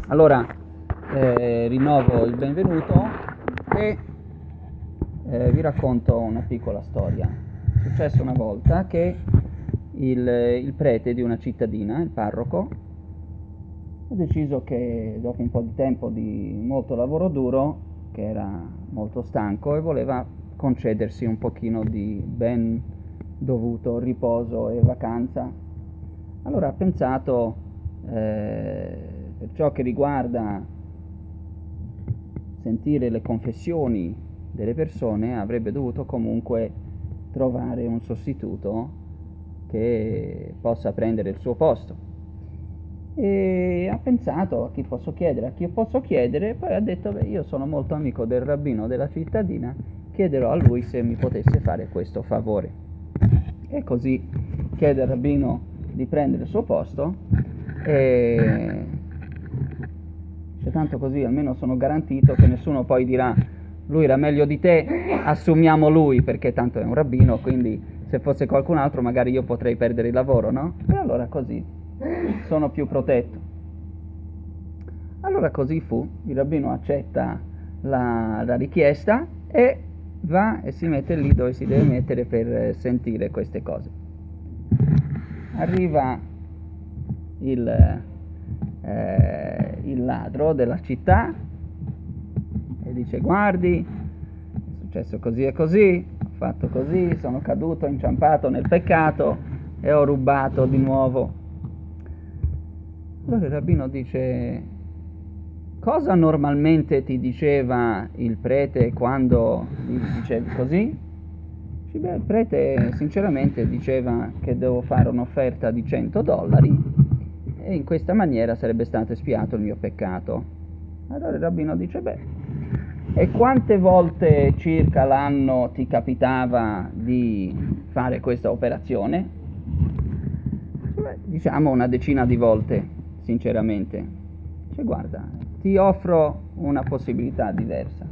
Allora, rinnovo il benvenuto e vi racconto una piccola storia. È successo una volta che il prete di una cittadina, il parroco, ha deciso che dopo un po' di tempo di molto lavoro duro, che era molto stanco e voleva concedersi un pochino di ben dovuto riposo e vacanza. Allora ha pensato, per ciò che riguarda sentire le confessioni delle persone, avrebbe dovuto comunque trovare un sostituto che possa prendere il suo posto. E ha pensato a chi posso chiedere, e poi ha detto: beh, io sono molto amico del rabbino della cittadina, chiederò a lui se mi potesse fare questo favore. E così chiede al rabbino di prendere il suo posto e c'è tanto, così almeno sono garantito che nessuno poi dirà: lui era meglio di te, assumiamo lui, perché tanto è un rabbino, quindi se fosse qualcun altro magari io potrei perdere il lavoro, no? E allora così sono più protetto. Allora così fu, il rabbino accetta la richiesta e va e si mette lì dove si deve mettere per sentire queste cose. Arriva il ladro della città e dice: guardi, è successo così e così, ho fatto così, sono caduto, inciampato nel peccato e ho rubato di nuovo. Allora il rabbino dice: cosa normalmente ti diceva il prete quando gli dicevi così? Dice: beh, il prete sinceramente diceva che devo fare un'offerta di $100 e in questa maniera sarebbe stato espiato il mio peccato. Allora il rabbino dice: beh, e quante volte circa l'anno ti capitava di fare questa operazione? Beh, diciamo una decina di volte, sinceramente. Cioè, guarda, ti offro una possibilità diversa.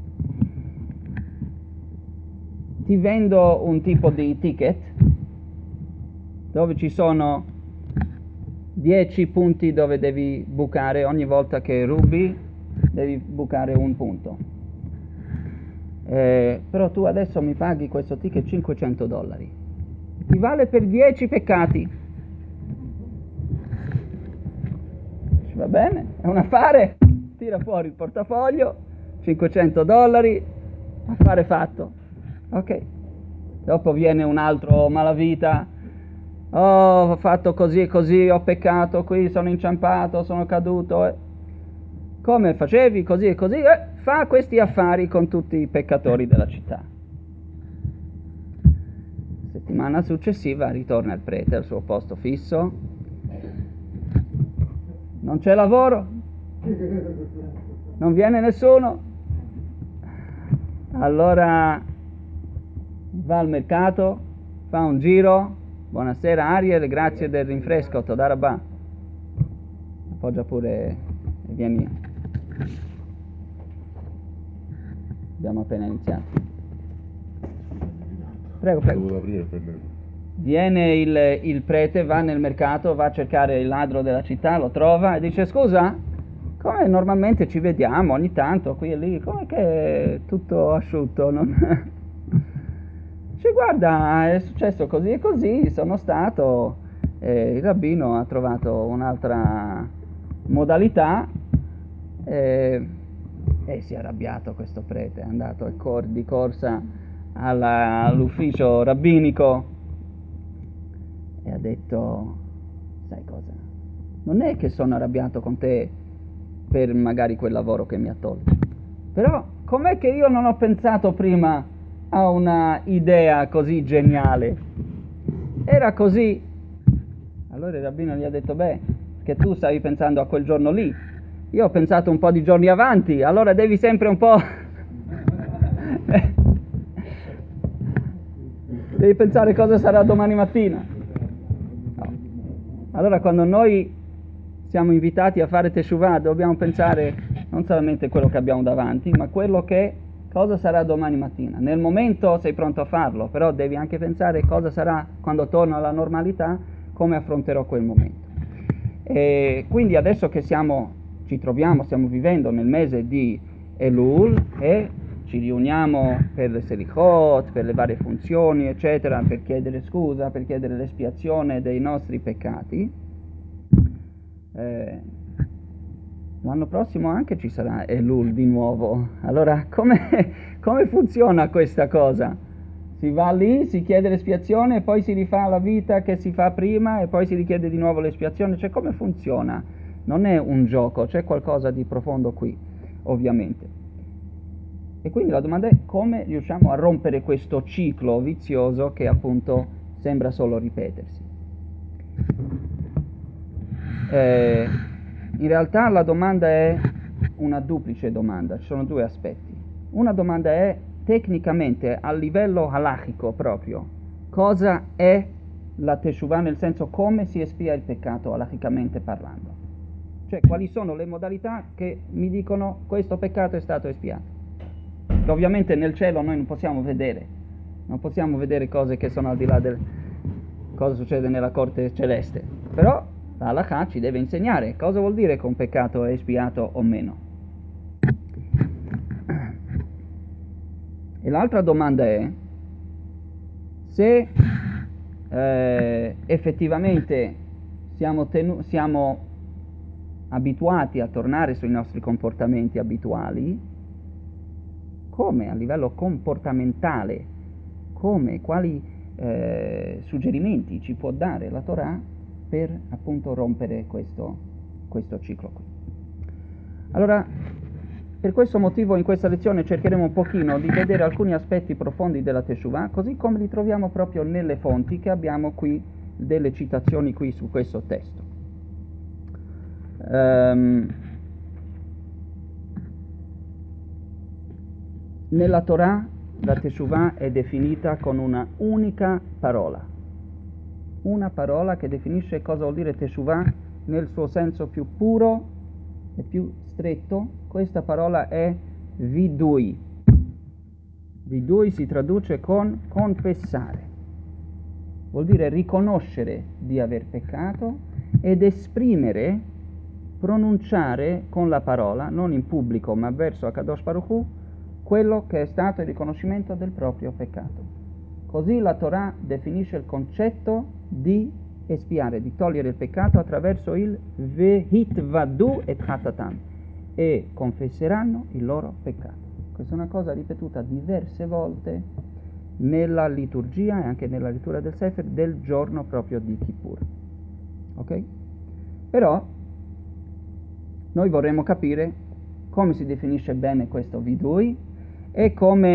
Ti vendo un tipo di ticket dove ci sono 10 punti dove devi bucare, ogni volta che rubi devi bucare un punto. Però tu adesso mi paghi questo ticket $500. Ti vale per 10 peccati. Va bene, è un affare. Tira fuori il portafoglio, $500, affare fatto. Ok. Dopo viene un altro malavita: oh, ho fatto così e così, ho peccato qui, sono inciampato, sono caduto. Come facevi così e così? Fa questi affari con tutti i peccatori della città. Settimana successiva ritorna il prete al suo posto fisso. Non c'è lavoro, non viene nessuno. Allora va al mercato, fa un giro. Buonasera Ariel, grazie del rinfresco, Toda Rabba. Appoggia pure e vieni. Abbiamo appena iniziato. Prego, prego. Viene il prete, va nel mercato, va a cercare il ladro della città, lo trova e dice: scusa, come normalmente ci vediamo ogni tanto qui e lì, come che è tutto asciutto? Non... Dice: guarda, è successo così e così, sono stato, il rabbino ha trovato un'altra modalità e si è arrabbiato questo prete, è andato di corsa all'ufficio rabbinico e ha detto: sai cosa? Non è che sono arrabbiato con te per magari quel lavoro che mi ha tolto, però com'è che io non ho pensato prima a una idea così geniale? Era così. Allora il rabbino gli ha detto: beh, che tu stavi pensando a quel giorno lì, io ho pensato un po' di giorni avanti, allora devi sempre un po' devi pensare cosa sarà domani mattina. No. Allora quando noi siamo invitati a fare teshuvah dobbiamo pensare non solamente quello che abbiamo davanti, ma quello che cosa sarà domani mattina. Nel momento sei pronto a farlo, però devi anche pensare cosa sarà quando torno alla normalità, come affronterò quel momento. E quindi adesso che ci troviamo, stiamo vivendo nel mese di Elul e ci riuniamo per le Selichot, per le varie funzioni, eccetera, per chiedere scusa, per chiedere l'espiazione dei nostri peccati. L'anno prossimo anche ci sarà Elul di nuovo. Allora, come funziona questa cosa? Si va lì, si chiede l'espiazione e poi si rifà la vita che si fa prima e poi si richiede di nuovo l'espiazione? Cioè, come funziona? Non è un gioco, c'è qualcosa di profondo qui, ovviamente. E quindi la domanda è come riusciamo a rompere questo ciclo vizioso che appunto sembra solo ripetersi. In realtà la domanda è una duplice domanda, ci sono due aspetti. Una domanda è tecnicamente a livello halachico proprio, cosa è la teshuvah, nel senso come si espia il peccato halachicamente parlando. Cioè quali sono le modalità che mi dicono questo peccato è stato espiato. Che ovviamente nel cielo noi non possiamo vedere cose che sono al di là del cosa succede nella corte celeste, però la halakha ci deve insegnare cosa vuol dire che un peccato è espiato o meno. E l'altra domanda è se effettivamente siamo abituati a tornare sui nostri comportamenti abituali, come a livello comportamentale, quali suggerimenti ci può dare la Torah per appunto rompere questo ciclo qui. Allora, per questo motivo in questa lezione cercheremo un pochino di vedere alcuni aspetti profondi della Teshuvah, così come li troviamo proprio nelle fonti che abbiamo qui, delle citazioni qui su questo testo. Nella Torah la Teshuvah è definita con una unica parola. Una parola che definisce cosa vuol dire Teshuvah nel suo senso più puro e più stretto. Questa parola è vidui. Vidui si traduce con confessare. Vuol dire riconoscere di aver peccato ed esprimere, pronunciare con la parola, non in pubblico ma verso Akadosh Baruch Hu, quello che è stato il riconoscimento del proprio peccato. Così la Torah definisce il concetto di espiare, di togliere il peccato attraverso il vehitvadu et hatatam, e confesseranno il loro peccato. Questa è una cosa ripetuta diverse volte nella liturgia e anche nella lettura del Sefer del giorno proprio di Kippur. Ok? Però noi vorremmo capire come si definisce bene questo vidui e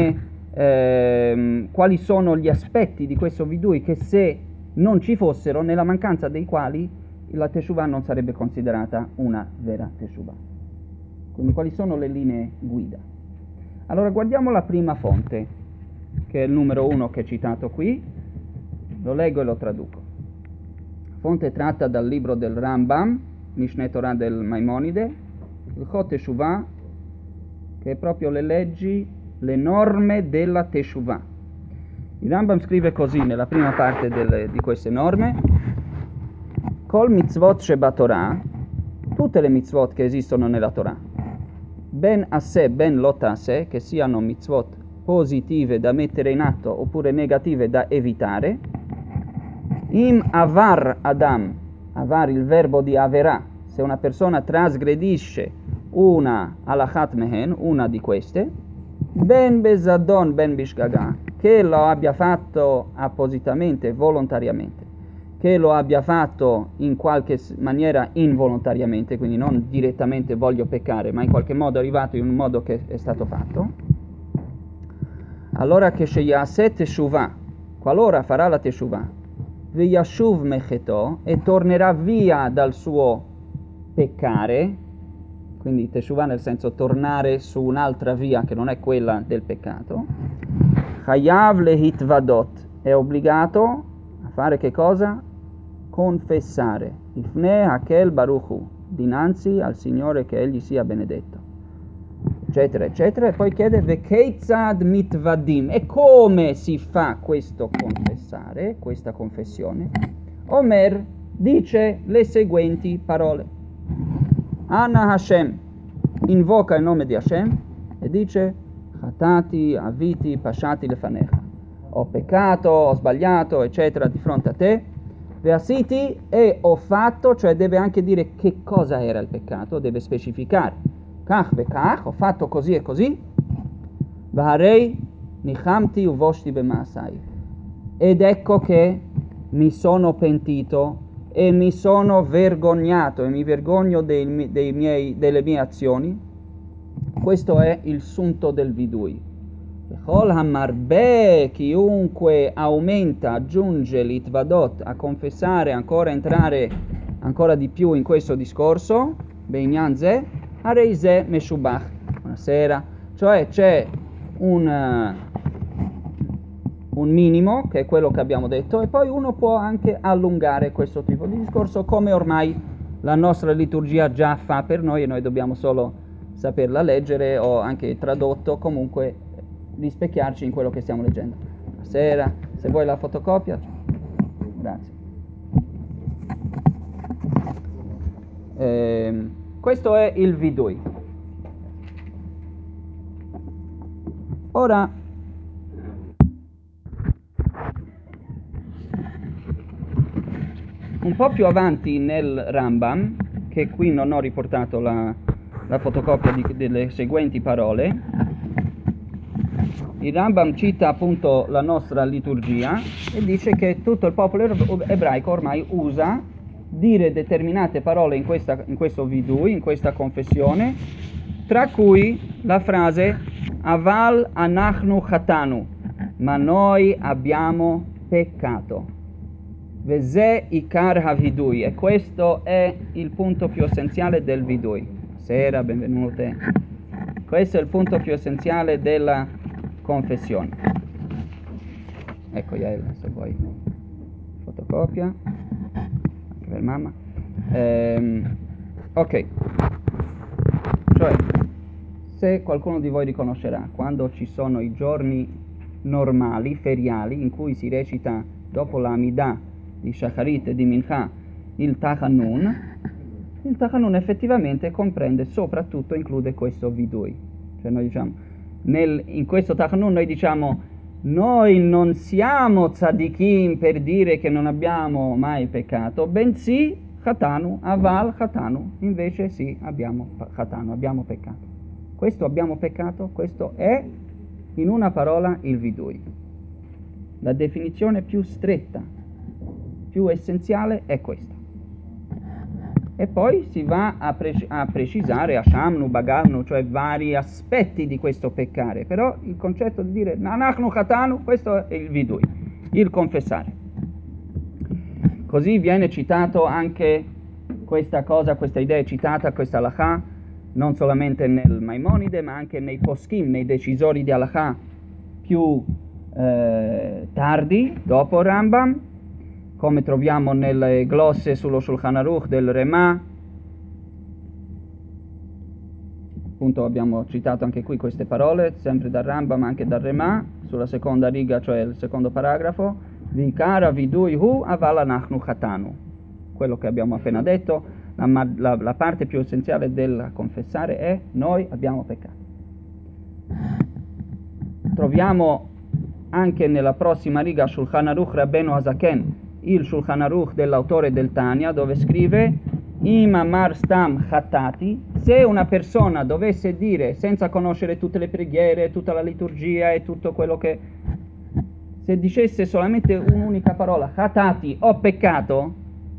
quali sono gli aspetti di questo vidui che, se non ci fossero, nella mancanza dei quali la Teshuvah non sarebbe considerata una vera Teshuvah. Quindi quali sono le linee guida? Allora guardiamo la prima fonte, che è il numero 1 che è citato qui, lo leggo e lo traduco. Fonte tratta dal libro del Rambam, Mishneh Torah del Maimonide, il Chot Teshuvah, che è proprio le leggi, le norme della Teshuvah. Il Rambam scrive così nella prima parte di queste norme: Kol mitzvot sheba Torah, tutte le mitzvot che esistono nella Torah, ben asseh, ben lot asseh, che siano mitzvot positive da mettere in atto oppure negative da evitare, im avar adam, avar il verbo di averà, se una persona trasgredisce una alachat mehen, una di queste, ben bezadon ben bishgaga, che lo abbia fatto appositamente, volontariamente, che lo abbia fatto in qualche maniera involontariamente, quindi non direttamente voglio peccare, ma in qualche modo è arrivato in un modo che è stato fatto, allora che sheyaseh teshuvah, qualora farà la teshuvah, veyashuv mecheto, e tornerà via dal suo peccare, quindi teshuvah nel senso tornare su un'altra via che non è quella del peccato, chayav lehitvadot, è obbligato a fare che cosa? Confessare, ifnei hakel baruch hu, dinanzi al Signore, che egli sia benedetto, eccetera eccetera. E poi chiede vekeitzad mitvadim, e come si fa questo confessare, questa confessione? Omer dice le seguenti parole: Anna Hashem, invoca il nome di Hashem e dice Chatati, aviti, pasciati lefanecha. Ho peccato, ho sbagliato, eccetera, di fronte a te. Veasiti, e ho fatto, cioè deve anche dire che cosa era il peccato, deve specificare. Kach vekach, ho fatto così e così. Vaharei nichamti uvoshti bemaasai. Ed ecco che mi sono pentito e mi sono vergognato e mi vergogno delle mie azioni. Questo è il sunto del vidui. Chol hamarbe, chiunque aumenta, aggiunge l'itvadot, a confessare, ancora entrare ancora di più in questo discorso, beinyan ze, harei ze meshubach. Buonasera. Cioè c'è un minimo, che è quello che abbiamo detto, e poi uno può anche allungare questo tipo di discorso, come ormai la nostra liturgia già fa per noi, e noi dobbiamo solo saperla leggere o anche tradotto, comunque rispecchiarci in quello che stiamo leggendo. Buonasera, se vuoi la fotocopia, grazie. Questo è il vidui. Ora, un po' più avanti nel Rambam, che qui non ho riportato la fotocopia delle seguenti parole, il Rambam cita appunto la nostra liturgia e dice che tutto il popolo ebraico ormai usa dire determinate parole in questo vidui, in questa confessione, tra cui la frase Aval anachnu chatanu, ma noi abbiamo peccato. Veze ikar havidui, e questo è il punto più essenziale del vidui. Buonasera, benvenute. Questo è il punto più essenziale della confessione. Ecco Yael, se vuoi fotocopia anche per mamma. Ok, cioè se qualcuno di voi riconoscerà, quando ci sono i giorni normali, feriali, in cui si recita dopo la Amidah di Shacharit e di Mincha il Tachanun effettivamente comprende, soprattutto include questo vidui. Cioè noi diciamo, in questo Tachanun noi diciamo, noi non siamo tzadikim per dire che non abbiamo mai peccato, bensì Chatanu, aval Chatanu, invece sì, abbiamo Chatanu, abbiamo peccato. Questo abbiamo peccato, questo è, in una parola, il vidui. La definizione più stretta, più essenziale è questa. E poi si va a precisare, a shamnu, bagarnu, cioè vari aspetti di questo peccare. Però il concetto di dire nanachnu chatanu, questo è il vidui, il confessare. Così viene citato anche questa idea è citata, questa halakha, non solamente nel Maimonide, ma anche nei poskim, nei decisori di halakha più tardi, dopo Rambam, come troviamo nelle glosse sullo Shulchan Aruch del Rema. Appunto abbiamo citato anche qui queste parole, sempre dal Rambam ma anche dal Rema, sulla seconda riga, cioè il secondo paragrafo, Vikara vidui hu aval anachnu chatanu. Quello che abbiamo appena detto, la parte più essenziale del confessare è noi abbiamo peccato. Troviamo anche nella prossima riga Shulchan Aruch Rabbeinu Hazaken, il Shulchan Aruch dell'autore del Tanya, dove scrive Im amar stam chatati, se una persona dovesse dire senza conoscere tutte le preghiere, tutta la liturgia e tutto quello che, se dicesse solamente un'unica parola, chatati, ho peccato,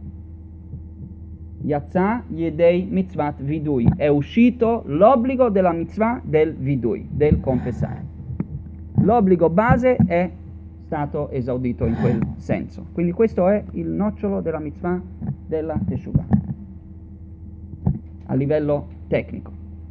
Yatsa yedei mitzvat vidui, è uscito l'obbligo della mitzvah del vidui, del confessare. L'obbligo base è stato esaudito in quel senso. Quindi questo è il nocciolo della mitzvah della Teshuvah a livello tecnico.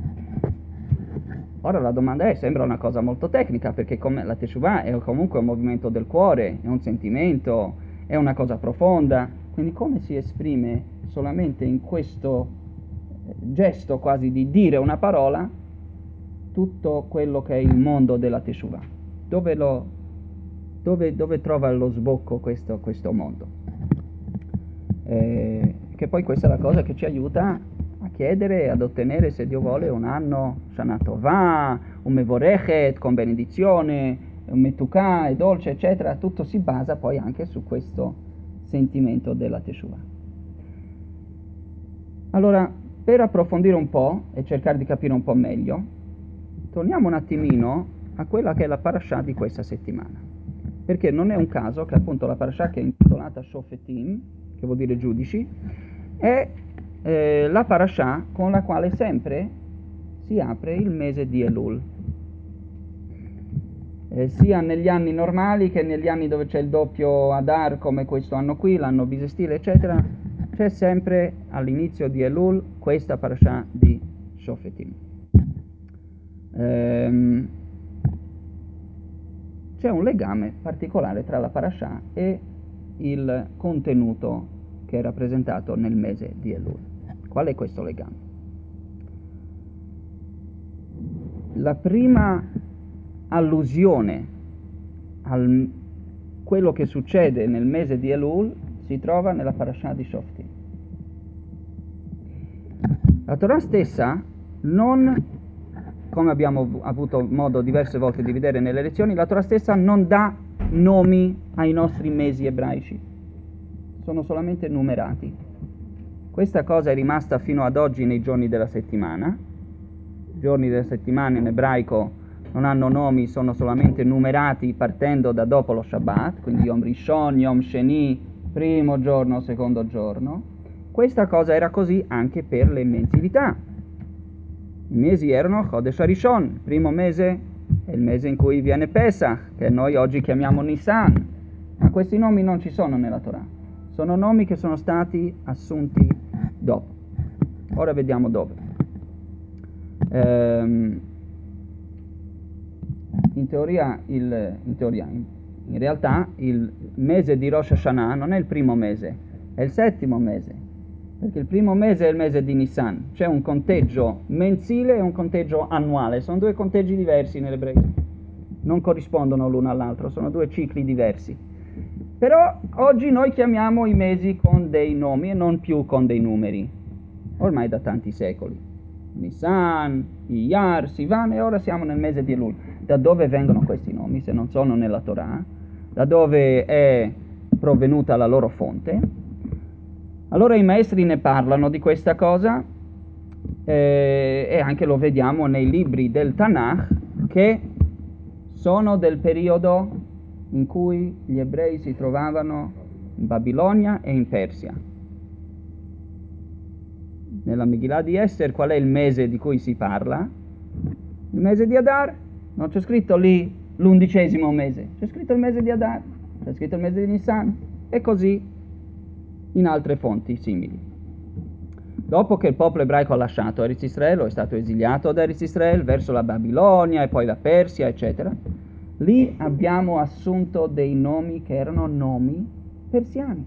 Ora la domanda è, sembra una cosa molto tecnica, perché come la Teshuvah è comunque un movimento del cuore, è un sentimento, è una cosa profonda, quindi come si esprime solamente in questo gesto quasi di dire una parola tutto quello che è il mondo della Teshuvah? Dove trova lo sbocco questo mondo? Che poi questa è la cosa che ci aiuta a chiedere ad ottenere, se Dio vuole, un anno Shana Tovah, un Mevorechet con benedizione, un Metukah e dolce, eccetera. Tutto si basa poi anche su questo sentimento della Teshuvah. Allora, per approfondire un po' e cercare di capire un po' meglio, torniamo un attimino a quella che è la parashah di questa settimana, perché non è un caso che appunto la parashah, che è intitolata Shofetim, che vuol dire giudici, è la parashah con la quale sempre si apre il mese di Elul, sia negli anni normali che negli anni dove c'è il doppio Adar, come questo anno qui, l'anno bisestile, eccetera. C'è sempre all'inizio di Elul questa parashah di Shofetim. C'è un legame particolare tra la parashah e il contenuto che è rappresentato nel mese di Elul. Qual è questo legame? La prima allusione a quello che succede nel mese di Elul si trova nella parashah di Shoftim. La Torah stessa non, come abbiamo avuto modo diverse volte di vedere nelle lezioni, la Torah stessa non dà nomi ai nostri mesi ebraici, sono solamente numerati. Questa cosa è rimasta fino ad oggi nei giorni della settimana. I giorni della settimana in ebraico non hanno nomi, sono solamente numerati partendo da dopo lo Shabbat, quindi Yom Rishon, Yom Sheni, primo giorno, secondo giorno. Questa cosa era così anche per le mensilità. I mesi erano Chodesh HaRishon, il primo mese è il mese in cui viene Pesach, che noi oggi chiamiamo Nisan, ma questi nomi non ci sono nella Torah, sono nomi che sono stati assunti dopo. Ora vediamo dove. In realtà il mese di Rosh Hashanah non è il primo mese, è il settimo mese, perché il primo mese è il mese di Nisan. C'è un conteggio mensile e un conteggio annuale, sono due conteggi diversi nell'ebraico, non corrispondono l'uno all'altro, sono due cicli diversi. Però oggi noi chiamiamo i mesi con dei nomi e non più con dei numeri, ormai da tanti secoli. Nisan, Iyar, Sivan, e ora siamo nel mese di Elul. Da dove vengono questi nomi se non sono nella Torah? Da dove è provenuta la loro fonte? Allora i maestri ne parlano di questa cosa e anche lo vediamo nei libri del Tanakh, che sono del periodo in cui gli ebrei si trovavano in Babilonia e in Persia. Nella Megillah di Esther qual è il mese di cui si parla? Il mese di Adar. Non c'è scritto lì l'11° mese, c'è scritto il mese di Adar, c'è scritto il mese di Nisan, e così in altre fonti simili. Dopo che il popolo ebraico ha lasciato Eretz Israele, o è stato esiliato da Eretz Israele verso la Babilonia e poi la Persia, eccetera, lì abbiamo assunto dei nomi che erano nomi persiani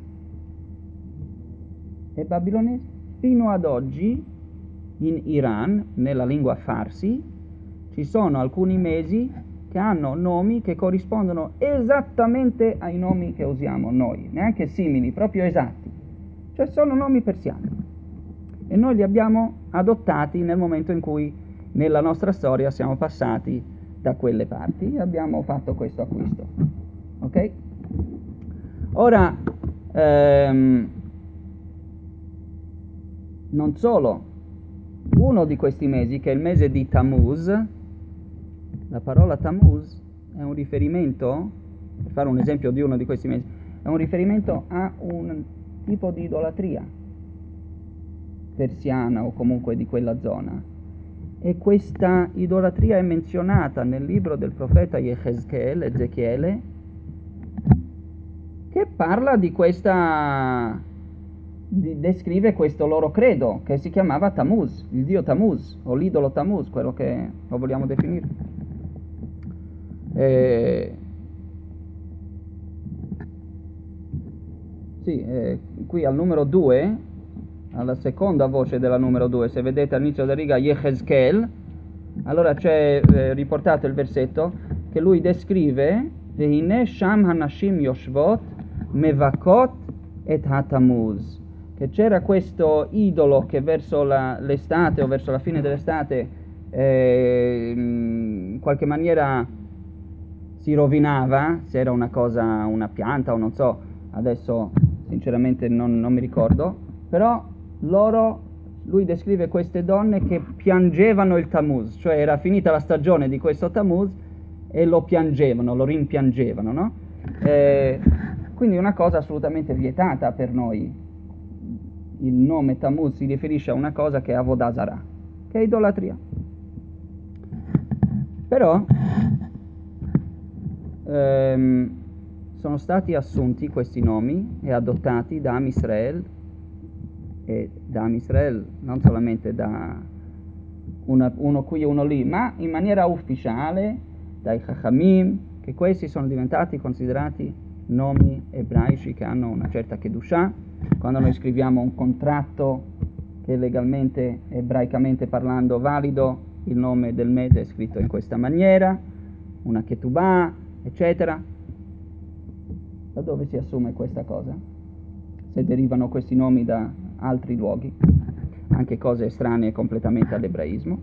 e babilonesi. Fino ad oggi in Iran, nella lingua farsi, ci sono alcuni mesi che hanno nomi che corrispondono esattamente ai nomi che usiamo noi, neanche simili, proprio esatti. Cioè sono nomi persiani. E noi li abbiamo adottati nel momento in cui nella nostra storia siamo passati da quelle parti e abbiamo fatto questo acquisto. Ok? Ora, non solo, uno di questi mesi, che è il mese di Tammuz, la parola Tammuz è un riferimento, per fare un esempio di uno di questi mesi, è un riferimento a un tipo di idolatria persiana o comunque di quella zona, e questa idolatria è menzionata nel libro del profeta Ezechiele, che parla di questa, descrive questo loro credo che si chiamava Tammuz, il dio Tammuz o l'idolo Tammuz, quello che lo vogliamo definire. Qui al numero 2, alla seconda voce della numero 2, se vedete all'inizio della riga Yechezkel, allora c'è riportato il versetto che lui descrive Ve'hine sham hanashim yoshvot mevakot et hatamuz, che c'era questo idolo che verso l'estate o verso la fine dell'estate in qualche maniera si rovinava, se era una cosa, una pianta o non so, adesso sinceramente non mi ricordo, però lui descrive queste donne che piangevano il Tammuz, cioè era finita la stagione di questo Tammuz e lo piangevano, lo rimpiangevano, no? Quindi una cosa assolutamente vietata per noi. Il nome Tammuz si riferisce a una cosa che è Avodah Zarah, che è idolatria. Però sono stati assunti questi nomi e adottati da Am Israel, e da Am Israel non solamente da uno qui e uno lì, ma in maniera ufficiale dai Chachamim, che questi sono diventati considerati nomi ebraici che hanno una certa Kedushah. Quando noi scriviamo un contratto che è legalmente, ebraicamente parlando, valido, il nome del mese è scritto in questa maniera, una Ketubah, eccetera. Da dove si assume questa cosa? Se derivano questi nomi da altri luoghi, anche cose estranee completamente all'ebraismo.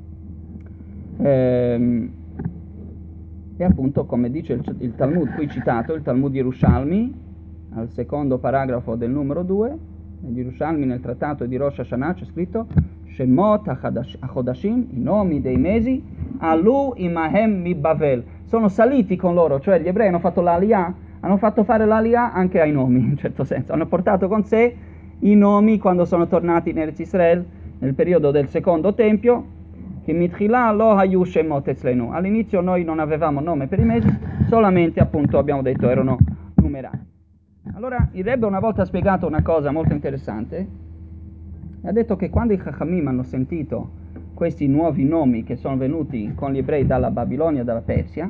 E appunto, come dice il Talmud qui citato, il Talmud Yerushalmi, al secondo paragrafo del numero 2, nel Yerushalmi, nel trattato di Rosh Hashanah, c'è scritto Shemot HaChodashim, i nomi dei mesi, Alu imahem mi Bavel, sono saliti con loro, cioè gli ebrei hanno fatto l'Aliyah, hanno fatto fare l'Aliyah anche ai nomi, in certo senso, hanno portato con sé i nomi quando sono tornati in Eretz Israel nel periodo del secondo tempio. All'inizio noi non avevamo nome per i mesi, solamente appunto abbiamo detto erano numerati. Allora il Rebbe una volta ha spiegato una cosa molto interessante, ha detto che quando i Chachamim hanno sentito questi nuovi nomi che sono venuti con gli ebrei dalla Babilonia e dalla Persia,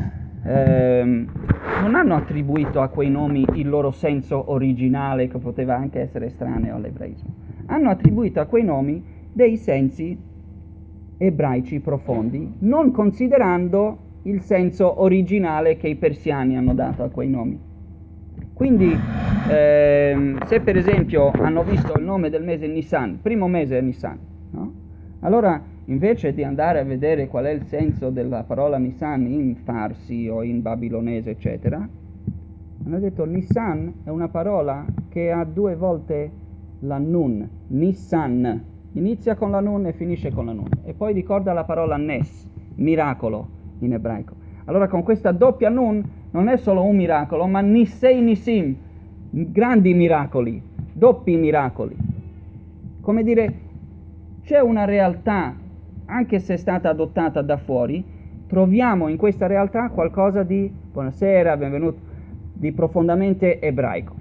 non hanno attribuito a quei nomi il loro senso originale, che poteva anche essere estraneo all'ebraismo, hanno attribuito a quei nomi dei sensi ebraici profondi, non considerando il senso originale che i persiani hanno dato a quei nomi. Quindi se per esempio hanno visto il nome del mese Nisan, primo mese è Nisan, no? Allora invece di andare a vedere qual è il senso della parola Nisan in farsi o in babilonese eccetera, hanno detto Nisan è una parola che ha due volte la nun, Nissan, inizia con la nun e finisce con la nun, e poi ricorda la parola Nes, miracolo in ebraico. Allora con questa doppia nun non è solo un miracolo, ma Nisei Nisim, grandi miracoli, doppi miracoli. Come dire, c'è una realtà, anche se è stata adottata da fuori, troviamo in questa realtà qualcosa di, buonasera, benvenuto, di profondamente ebraico.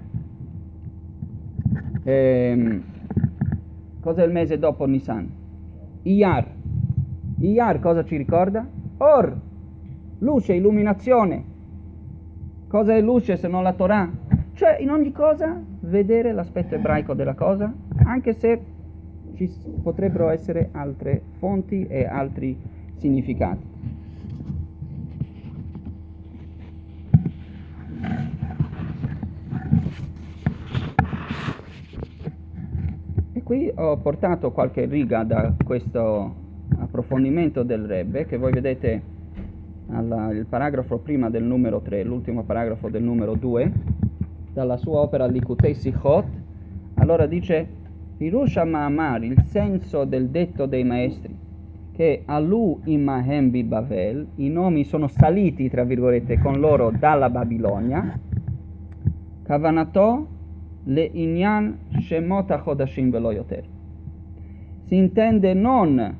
Cos'è il mese dopo Nisan? Iyar. Iyar cosa ci ricorda? Or, luce, illuminazione. Cosa è luce se non la Torah? Cioè in ogni cosa vedere l'aspetto ebraico della cosa, anche se ci potrebbero essere altre fonti e altri significati. E qui ho portato qualche riga da questo approfondimento del Rebbe, che voi vedete il paragrafo prima del numero 3, l'ultimo paragrafo del numero 2, dalla sua opera Likutei Sichot. Allora dice Pirusha Ma'amar, il senso del detto dei maestri, che Alu imahem bi Bavel, i nomi sono saliti tra virgolette con loro dalla Babilonia, Kavanato le inyan shemot hachodashim velo yoter, si intende non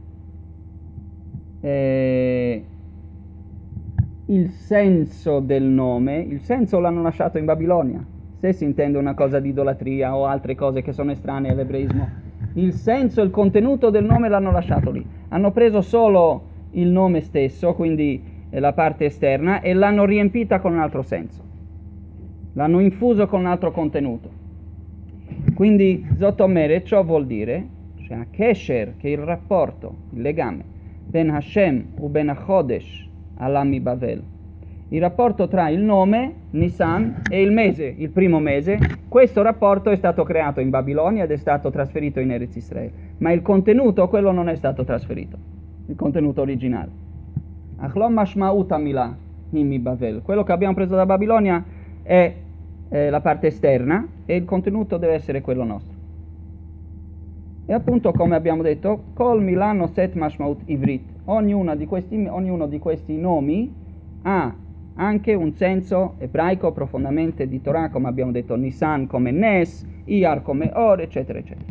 il senso del nome, il senso l'hanno lasciato in Babilonia, se si intende una cosa di idolatria o altre cose che sono estranee all'ebraismo, il senso, il contenuto del nome l'hanno lasciato lì, hanno preso solo il nome stesso, quindi la parte esterna, e l'hanno riempita con un altro senso, l'hanno infuso con un altro contenuto. Quindi Zotomere, ciò vuol dire cioè Kesher, che è il rapporto, il legame ben Hashem u ben Chodesh all'Ami Bavel, Il rapporto tra il nome, Nisan, e il mese, il primo mese, questo rapporto è stato creato in Babilonia ed è stato trasferito in Eretz Israele, ma il contenuto, quello non è stato trasferito, il contenuto originale. Achlom mashma'ut hamila himi Bavel. Quello che abbiamo preso da Babilonia è la parte esterna e il contenuto deve essere quello nostro. E appunto, come abbiamo detto, Kol Milano Set Mashmaut Ivrit. Ognuno di questi nomi ha anche un senso ebraico profondamente di Torah, come abbiamo detto, Nisan come Nes, Iyar come Or, eccetera, eccetera.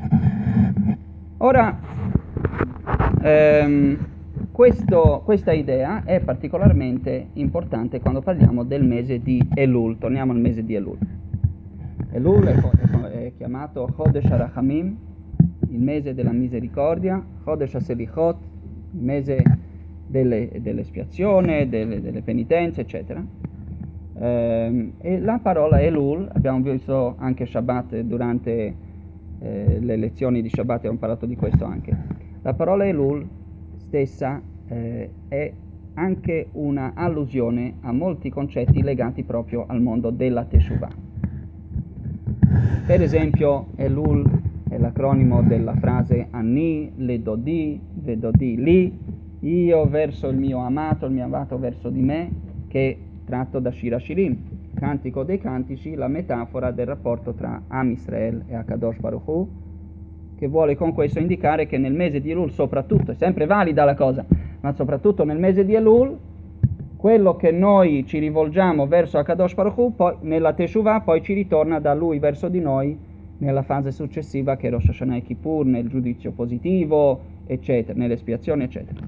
Ora, questa idea è particolarmente importante quando parliamo del mese di Elul. Torniamo al mese di Elul. Elul è chiamato Chodesh HaRachamim, il mese della misericordia, Chodesh HaSelichot, il mese dell'espiazione, delle penitenze, eccetera. E la parola Elul, abbiamo visto anche Shabbat durante le lezioni di Shabbat, abbiamo parlato di questo anche. La parola Elul stessa è anche una allusione a molti concetti legati proprio al mondo della Teshuvah. Per esempio, Elul è l'acronimo della frase Ani ledodi vedodi li, io verso il mio amato verso di me, che è tratto da Shir Hashirim, Cantico dei Cantici, la metafora del rapporto tra Am Israel e Akadosh Baruch Hu, che vuole con questo indicare che nel mese di Elul soprattutto, è sempre valida la cosa, ma soprattutto nel mese di Elul, quello che noi ci rivolgiamo verso Akadosh Baruch Hu, poi nella Teshuvah, poi ci ritorna da lui verso di noi nella fase successiva, che è Rosh Hashanah e Kippur, nel giudizio positivo, eccetera, nell'espiazione, eccetera.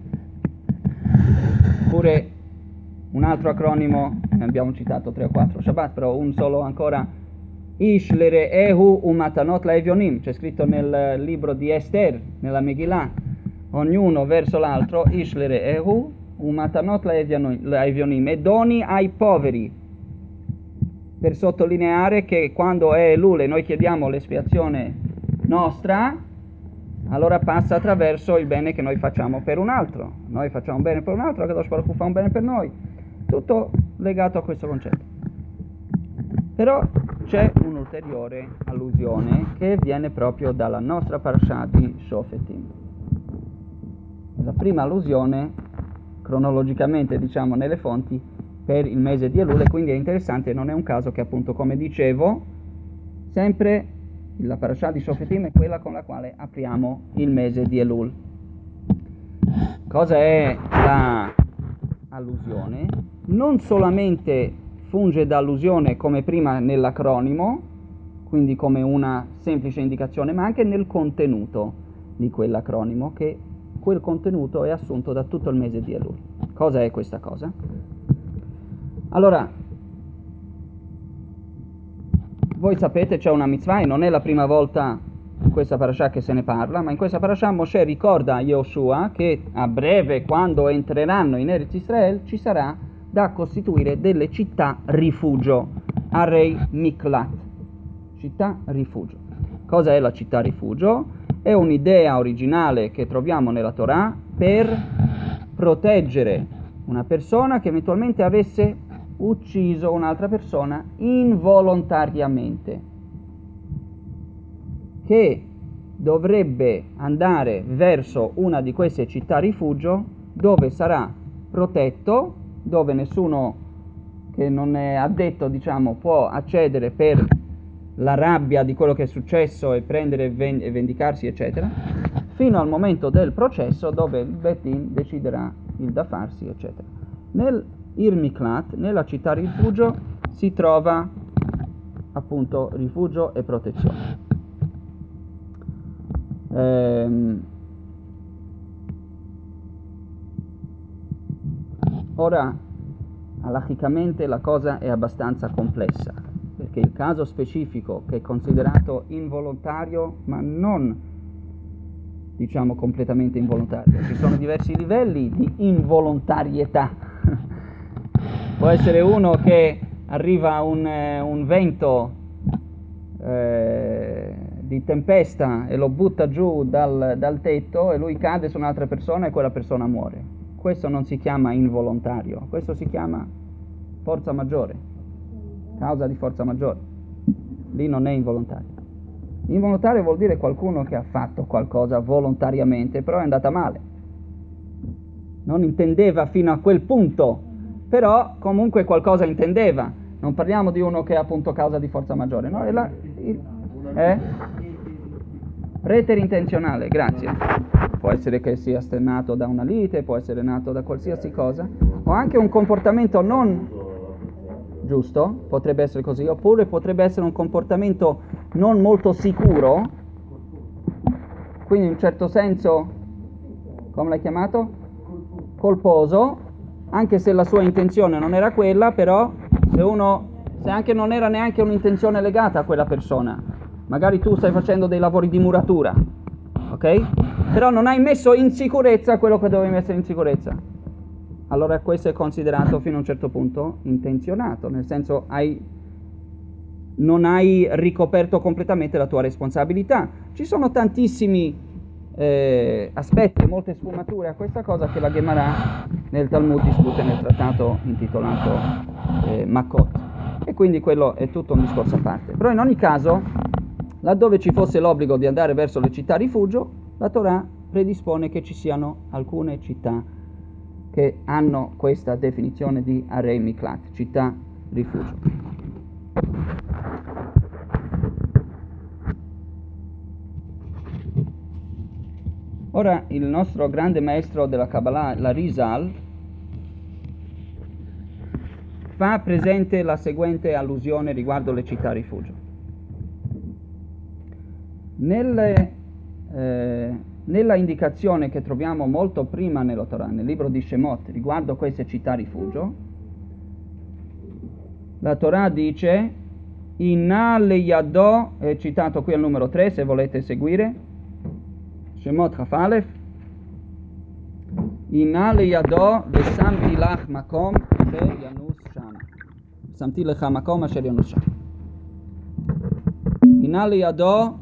Pure un altro acronimo, ne abbiamo citato 3 o 4 Shabbat, però un solo ancora, Ish lere'ehu umatanot laevionim, c'è scritto nel libro di Esther, nella Megillah, ognuno verso l'altro, Ish lere'ehu umatanot laevionim, e doni ai poveri, per sottolineare che quando è Elul e noi chiediamo l'espiazione nostra, allora passa attraverso il bene che noi facciamo per un altro. Noi facciamo un bene per un altro, Akadosh Baruch Hu fa un bene per noi. Tutto legato a questo concetto. Però c'è un'ulteriore allusione che viene proprio dalla nostra parasha di Shofetim. La prima allusione, cronologicamente diciamo nelle fonti, per il mese di Elul, e quindi è interessante, non è un caso che appunto, come dicevo, sempre la parasha di Shofetim è quella con la quale apriamo il mese di Elul. Cosa è la allusione? Non solamente funge da allusione come prima nell'acronimo, quindi come una semplice indicazione, ma anche nel contenuto di quell'acronimo, che quel contenuto è assunto da tutto il mese di Elul. Cosa è questa cosa? Allora, voi sapete c'è una mitzvah, e non è la prima volta in questa parasha che se ne parla, ma in questa parasha Moshe ricorda a Yoshua che a breve, quando entreranno in Eretz Israel, ci sarà da costituire delle città rifugio, Arei Miklat, città rifugio. Cosa è la città rifugio? È un'idea originale che troviamo nella Torah per proteggere una persona che eventualmente avesse ucciso un'altra persona involontariamente, che dovrebbe andare verso una di queste città rifugio dove sarà protetto, dove nessuno che non è addetto, diciamo, può accedere per la rabbia di quello che è successo e prendere e vendicarsi, eccetera, fino al momento del processo dove il Bet Din deciderà il da farsi, eccetera. Nel Ir Miklat, nella città rifugio, si trova appunto rifugio e protezione. Ora, halachicamente la cosa è abbastanza complessa, perché il caso specifico, che è considerato involontario, ma non, diciamo, completamente involontario, ci sono diversi livelli di involontarietà. Può essere uno che arriva un vento di tempesta e lo butta giù dal tetto e lui cade su un'altra persona e quella persona muore. Questo non si chiama involontario, questo si chiama forza maggiore, causa di forza maggiore. Lì non è involontario. Involontario vuol dire qualcuno che ha fatto qualcosa volontariamente, però è andata male. Non intendeva fino a quel punto, però comunque qualcosa intendeva. Non parliamo di uno che ha appunto causa di forza maggiore, no? Preterintenzionale, grazie. Può essere che sia nato da una lite, può essere nato da qualsiasi cosa, o anche un comportamento non giusto, potrebbe essere così, oppure potrebbe essere un comportamento non molto sicuro, quindi in un certo senso, come l'hai chiamato? Colposo, anche se la sua intenzione non era quella, però se anche non era neanche un'intenzione legata a quella persona, magari tu stai facendo dei lavori di muratura, ok? Però non hai messo in sicurezza quello che dovevi mettere in sicurezza. Allora questo è considerato fino a un certo punto intenzionato, nel senso non hai ricoperto completamente la tua responsabilità. Ci sono tantissimi aspetti, molte sfumature a questa cosa che la Gemara nel Talmud discute nel trattato intitolato Makot, e quindi quello è tutto un discorso a parte. Però in ogni caso, laddove ci fosse l'obbligo di andare verso le città rifugio, la Torah predispone che ci siano alcune città che hanno questa definizione di Arei Miklat, città rifugio. Ora il nostro grande maestro della Kabbalah, la Rizal, fa presente la seguente allusione riguardo le città rifugio. Nella indicazione che troviamo molto prima nella Torah, nel libro di Shemot, riguardo queste città rifugio, la Torah dice Inna le Yado, è citato qui al numero 3 se volete seguire, Shemot Chafalef, Inna le Yado vesamti lach makom asher yanus sham. Samti lecha makom asher yanus sham. Inna le Yado,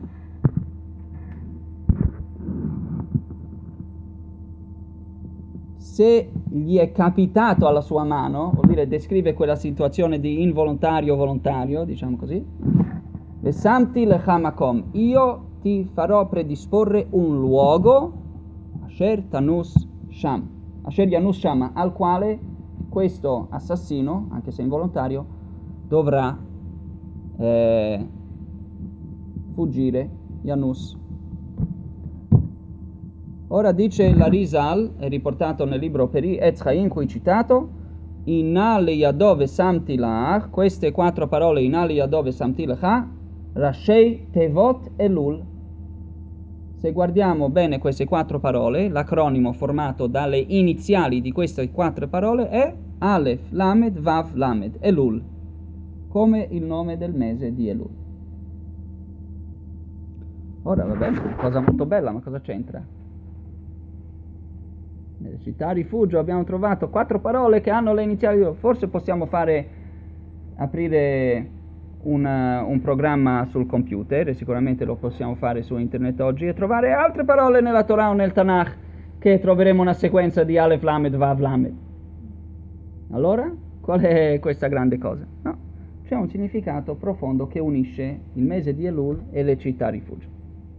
se gli è capitato alla sua mano, vuol dire descrive quella situazione di involontario o volontario, diciamo così, vesamti lecha makom, io ti farò predisporre un luogo, asher tanus sham, asher yanus sham, al quale questo assassino, anche se involontario, dovrà fuggire, yanus. Ora dice la Rizal, è riportato nel libro Peri Etz Chaim, qui citato, Inna le Yado vesamti lach, queste 4 parole Inna le Yado vesamti lecha, Rashei Tevot Elul. Se guardiamo bene queste 4 parole, l'acronimo formato dalle iniziali di queste 4 parole è Aleph, Lamed, Vav, Lamed, Elul, come il nome del mese di Elul. Ora, vabbè, cosa molto bella, ma cosa c'entra? Nelle città rifugio abbiamo trovato 4 parole che hanno le iniziali. Forse possiamo aprire un programma sul computer, e sicuramente lo possiamo fare su internet oggi, e trovare altre parole nella Torah o nel Tanakh che troveremo una sequenza di Aleph, Lamed, Vav, Lamed. Allora, qual è questa grande cosa? No, c'è un significato profondo che unisce il mese di Elul e le città rifugio.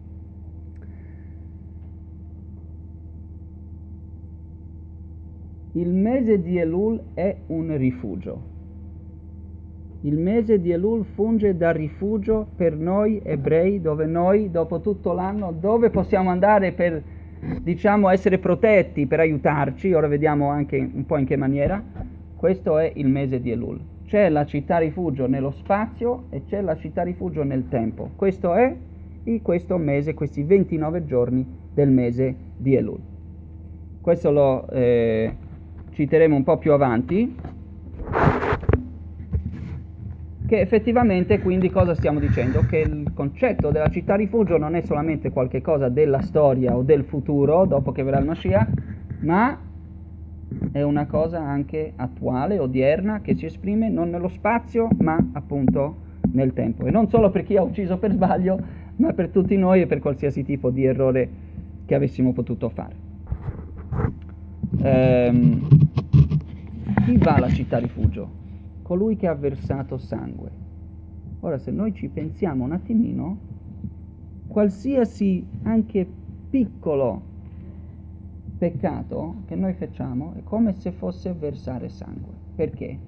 Il mese di Elul è un rifugio. Il mese di Elul funge da rifugio per noi ebrei, dove noi, dopo tutto l'anno, dove possiamo andare per, diciamo, essere protetti, per aiutarci. Ora vediamo anche un po' in che maniera. Questo è il mese di Elul. C'è la città rifugio nello spazio e c'è la città rifugio nel tempo. Questo è questo mese, questi 29 giorni del mese di Elul. Questo lo citeremo un po' più avanti, che effettivamente quindi cosa stiamo dicendo? Che il concetto della città rifugio non è solamente qualche cosa della storia o del futuro, dopo che verrà il Mashiach, ma è una cosa anche attuale, odierna, che si esprime non nello spazio, ma appunto nel tempo. E non solo per chi ha ucciso per sbaglio, ma per tutti noi e per qualsiasi tipo di errore che avessimo potuto fare. Chi va alla città rifugio? colui che ha versato sangue. Ora, se noi ci pensiamo un attimino, qualsiasi anche piccolo peccato che noi facciamo è come se fosse versare sangue. Perché?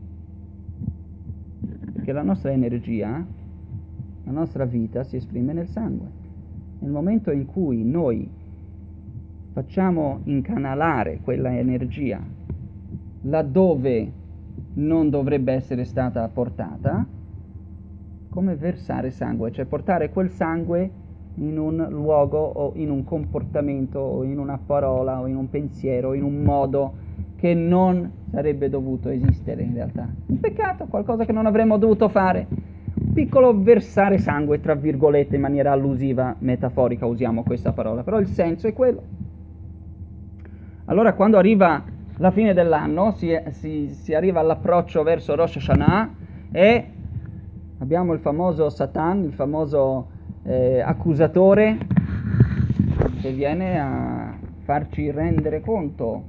Perché la nostra energia, la nostra vita si esprime nel sangue. Nel momento in cui noi facciamo incanalare quella energia laddove non dovrebbe essere stata portata, come versare sangue, cioè portare quel sangue in un luogo o in un comportamento o in una parola o in un pensiero, in un modo che non sarebbe dovuto esistere in realtà. Un peccato, qualcosa che non avremmo dovuto fare. Un piccolo versare sangue, tra virgolette, in maniera allusiva, metaforica, usiamo questa parola, però il senso è quello. Allora quando arriva la fine dell'anno, si arriva all'approccio verso Rosh Hashanah e abbiamo il famoso Satan, il famoso accusatore che viene a farci rendere conto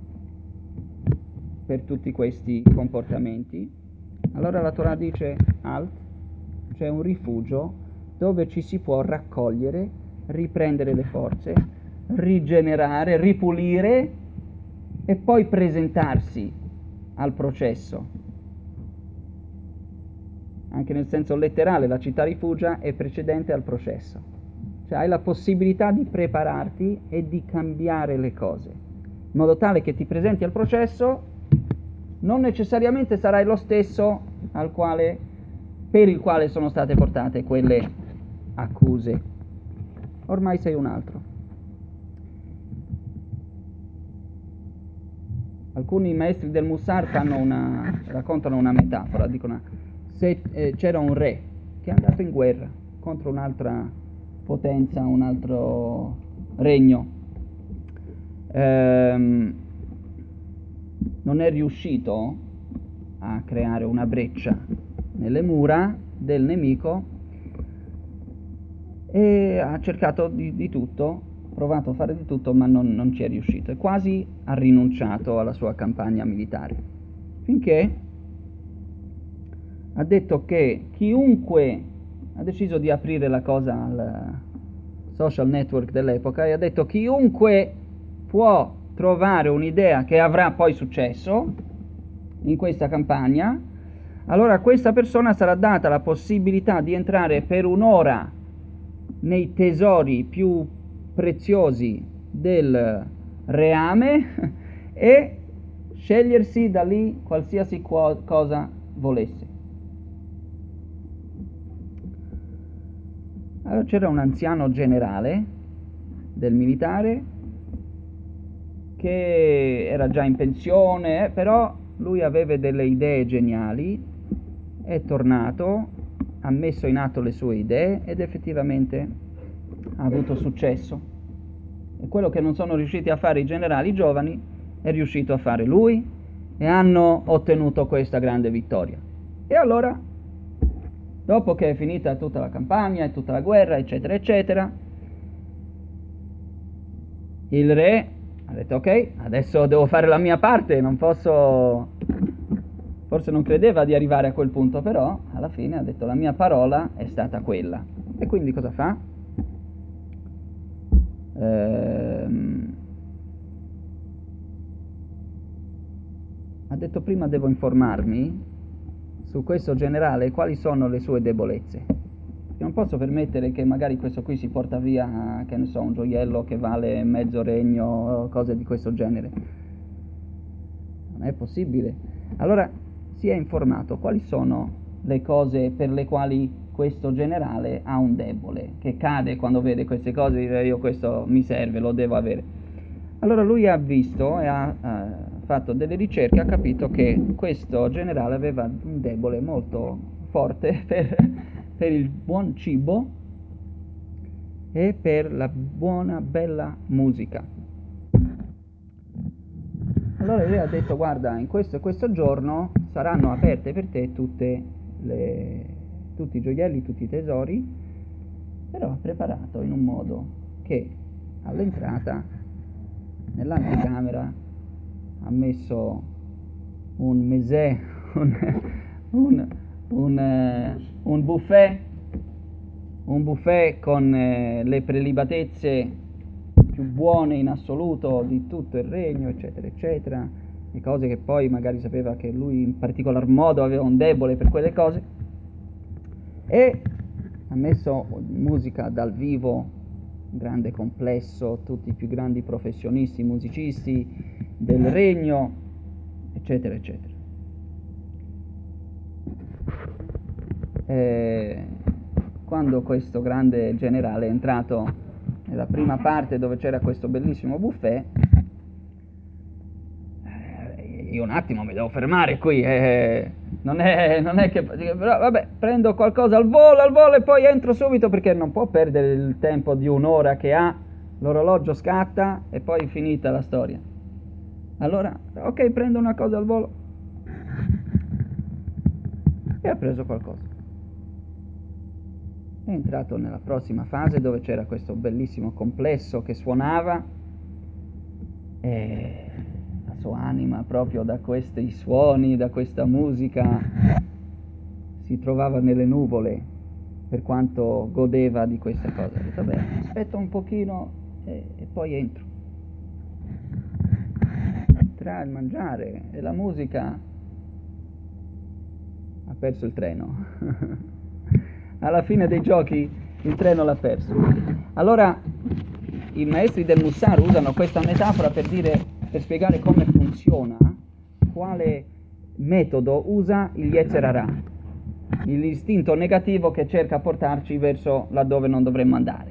per tutti questi comportamenti. Allora la Torah dice Alt, c'è un rifugio dove ci si può raccogliere, riprendere le forze, rigenerare, ripulire e poi presentarsi al processo. Anche nel senso letterale, la città rifugia è precedente al processo. Cioè hai la possibilità di prepararti e di cambiare le cose, in modo tale che ti presenti al processo, non necessariamente sarai lo stesso per il quale sono state portate quelle accuse. Ormai sei un altro. Alcuni maestri del Mussar raccontano una metafora, dicono se c'era un re che è andato in guerra contro un'altra potenza, un altro regno, non è riuscito a creare una breccia nelle mura del nemico e ha cercato di tutto, provato a fare di tutto, ma non ci è riuscito e quasi ha rinunciato alla sua campagna militare, finché ha detto che chiunque ha deciso di aprire la cosa al social network dell'epoca e ha detto chiunque può trovare un'idea che avrà poi successo in questa campagna, allora a questa persona sarà data la possibilità di entrare per un'ora nei tesori più preziosi del reame e scegliersi da lì qualsiasi cosa volesse. Allora c'era un anziano generale del militare che era già in pensione, però lui aveva delle idee geniali, è tornato, ha messo in atto le sue idee ed effettivamente ha avuto successo. E quello che non sono riusciti a fare i generali giovani è riuscito a fare lui e hanno ottenuto questa grande vittoria. E allora, dopo che è finita tutta la campagna e tutta la guerra, eccetera, eccetera, il re ha detto ok, adesso devo fare la mia parte, non posso... Forse non credeva di arrivare a quel punto, però alla fine ha detto la mia parola è stata quella. E quindi cosa fa? Ha detto prima devo informarmi su questo generale quali sono le sue debolezze. Io non posso permettere che magari questo qui si porta via, che ne so, un gioiello che vale mezzo regno o cose di questo genere. Non è possibile. Allora si è informato quali sono le cose per le quali questo generale ha un debole, che cade quando vede queste cose e dice io questo mi serve, lo devo avere. Allora lui ha visto e ha fatto delle ricerche, ha capito che questo generale aveva un debole molto forte per il buon cibo e per la buona, bella musica. Allora lui ha detto guarda, in questo e questo giorno saranno aperte per te tutti i gioielli, tutti i tesori, però ha preparato in un modo che all'entrata nell'anticamera ha messo un mesè un, un buffet con le prelibatezze più buone in assoluto di tutto il regno, eccetera, eccetera, e cose che poi magari sapeva che lui in particolar modo aveva un debole per quelle cose, e ha messo musica dal vivo, grande complesso, tutti i più grandi professionisti, musicisti del regno, eccetera, eccetera. Quando questo grande generale è entrato nella prima parte dove c'era questo bellissimo buffet, io un attimo mi devo fermare qui, non è che però vabbè, prendo qualcosa al volo e poi entro subito, perché non può perdere il tempo di un'ora che ha, l'orologio scatta e poi è finita la storia. Allora, ok, prendo una cosa al volo, e ha preso qualcosa. È entrato nella prossima fase dove c'era questo bellissimo complesso che suonava, e la sua anima, proprio da questi suoni, da questa musica, si trovava nelle nuvole per quanto godeva di questa cosa. Ha detto, beh, aspetta un pochino e poi entro. Tra il mangiare e la musica ha perso il treno. Alla fine dei giochi il treno l'ha perso. Allora i maestri del Mussar usano questa metafora per spiegare come funziona, quale metodo usa il Yetzer Hara, l'istinto negativo che cerca a portarci verso laddove non dovremmo andare.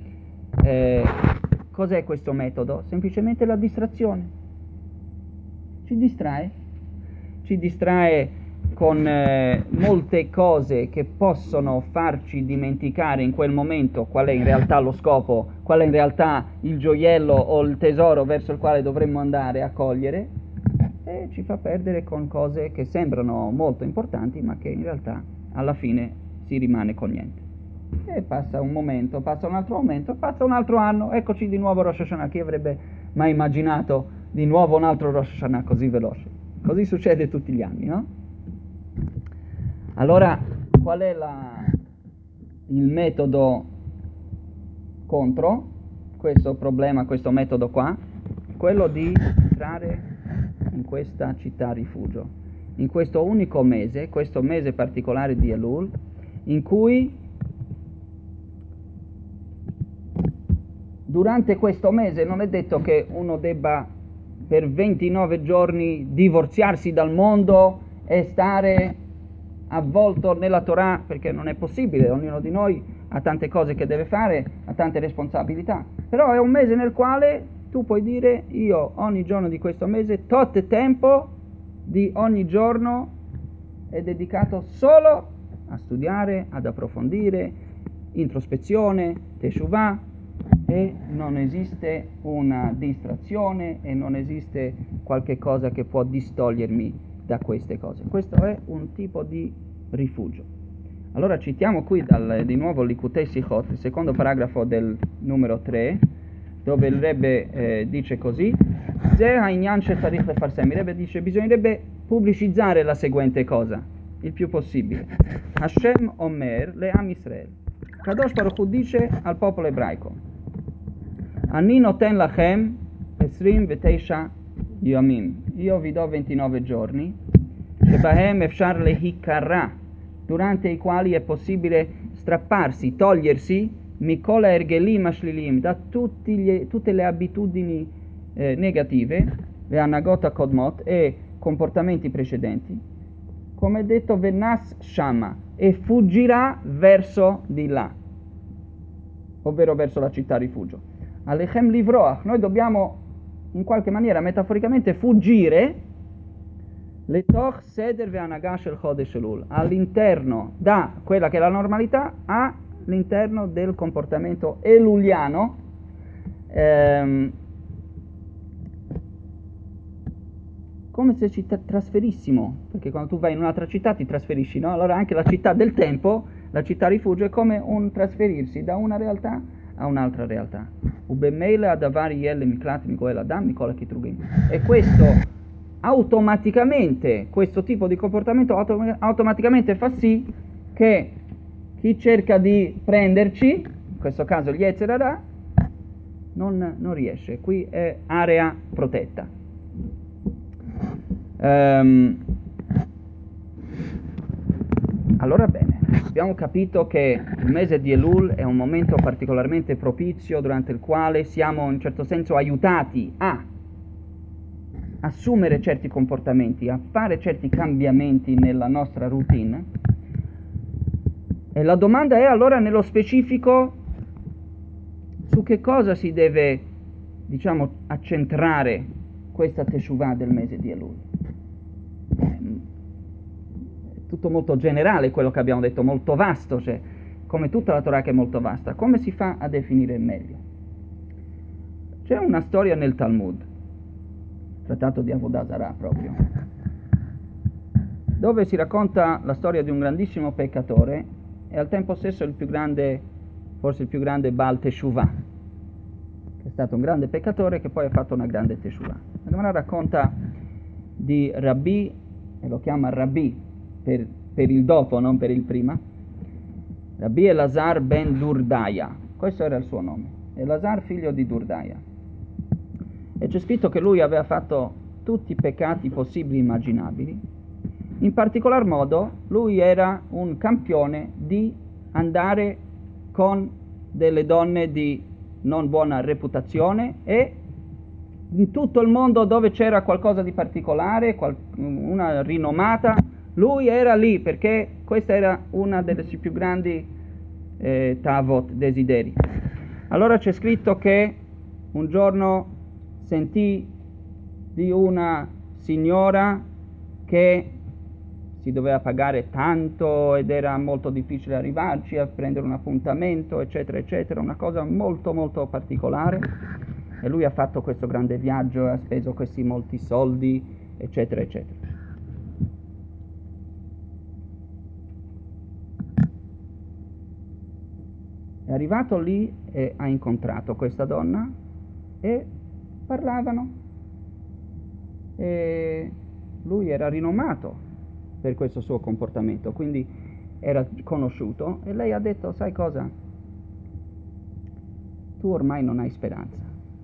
Cos'è questo metodo? Semplicemente la distrazione. Ci distrae con molte cose che possono farci dimenticare in quel momento qual è in realtà lo scopo, qual è in realtà il gioiello o il tesoro verso il quale dovremmo andare a cogliere, e ci fa perdere con cose che sembrano molto importanti ma che in realtà alla fine si rimane con niente. E passa un momento, passa un altro momento, passa un altro anno, eccoci di nuovo Rosh Hashanah. Chi avrebbe mai immaginato di nuovo un altro Rosh Hashanah così veloce? Così succede tutti gli anni, no? Allora, qual è il metodo contro questo problema, questo metodo qua? Quello di entrare in questa città rifugio, in questo unico mese, questo mese particolare di Elul, in cui durante questo mese non è detto che uno debba per 29 giorni divorziarsi dal mondo e stare avvolto nella Torah, perché non è possibile, ognuno di noi ha tante cose che deve fare, ha tante responsabilità, però è un mese nel quale tu puoi dire, io ogni giorno di questo mese, tot tempo di ogni giorno è dedicato solo a studiare, ad approfondire, introspezione, teshuvah, e non esiste una distrazione e non esiste qualche cosa che può distogliermi da queste cose. Questo è un tipo di rifugio. Allora citiamo qui di nuovo Likutei Sichot, il secondo paragrafo del numero 3, dove il Rebbe dice così: Ze ha'inyan shetarich lefarsem. Il Rebbe dice bisognerebbe pubblicizzare la seguente cosa il più possibile. Hashem Omer le Am Israel. Kadosh Baruch Hu dice al popolo ebraico: Ani noten lachem 29 yomim. Io vi do 29 giorni, shebahem efshar lehikarra, durante i quali è possibile strapparsi, togliersi, mikol ergelim ashlilim, da tutte le abitudini negative, le anagot kodmot, e comportamenti precedenti, come detto venas shama, e fuggirà verso di là, ovvero verso la città rifugio. Alechem livroach, noi dobbiamo in qualche maniera metaforicamente fuggire letoch seder ve'anagah shel chodesh Elul, all'interno, da quella che è la normalità all'interno del comportamento eluliano, come se ci trasferissimo, perché quando tu vai in un'altra città ti trasferisci, no? Allora anche la città del tempo, la città rifugio, è come un trasferirsi da una realtà a un'altra realtà. E questo automaticamente questo tipo di comportamento automaticamente fa sì che chi cerca di prenderci, in questo caso gli Yetzer Hara, non riesce. Qui è area protetta. Allora bene, abbiamo capito che il mese di Elul è un momento particolarmente propizio durante il quale siamo in certo senso aiutati a assumere certi comportamenti, a fare certi cambiamenti nella nostra routine. E la domanda è allora nello specifico su che cosa si deve, diciamo, accentrare questa Teshuvah del mese di Elul. È tutto molto generale quello che abbiamo detto, molto vasto, cioè, come tutta la Torah che è molto vasta. Come si fa a definire meglio? C'è una storia nel Talmud, trattato di Avodah Zarah proprio, dove si racconta la storia di un grandissimo peccatore e al tempo stesso il più grande, forse il più grande Baal Teshuvah, che è stato un grande peccatore che poi ha fatto una grande Teshuvah. La Gemara racconta di Rabbi, e lo chiama Rabbi per il dopo, non per il prima, Rabbi Elazar ben Durdaya, questo era il suo nome, Elazar figlio di Durdaya. E c'è scritto che lui aveva fatto tutti i peccati possibili e immaginabili. In particolar modo lui era un campione di andare con delle donne di non buona reputazione e in tutto il mondo dove c'era qualcosa di particolare, una rinomata, lui era lì perché questa era una delle sue più grandi tavot, desideri. Allora c'è scritto che un giorno sentì di una signora che si doveva pagare tanto ed era molto difficile arrivarci a prendere un appuntamento, eccetera, eccetera, una cosa molto molto particolare. E lui ha fatto questo grande viaggio, ha speso questi molti soldi, eccetera, eccetera. È arrivato lì e ha incontrato questa donna e parlavano. E lui era rinomato per questo suo comportamento, quindi era conosciuto, e lei ha detto: sai cosa? Tu ormai non hai speranza.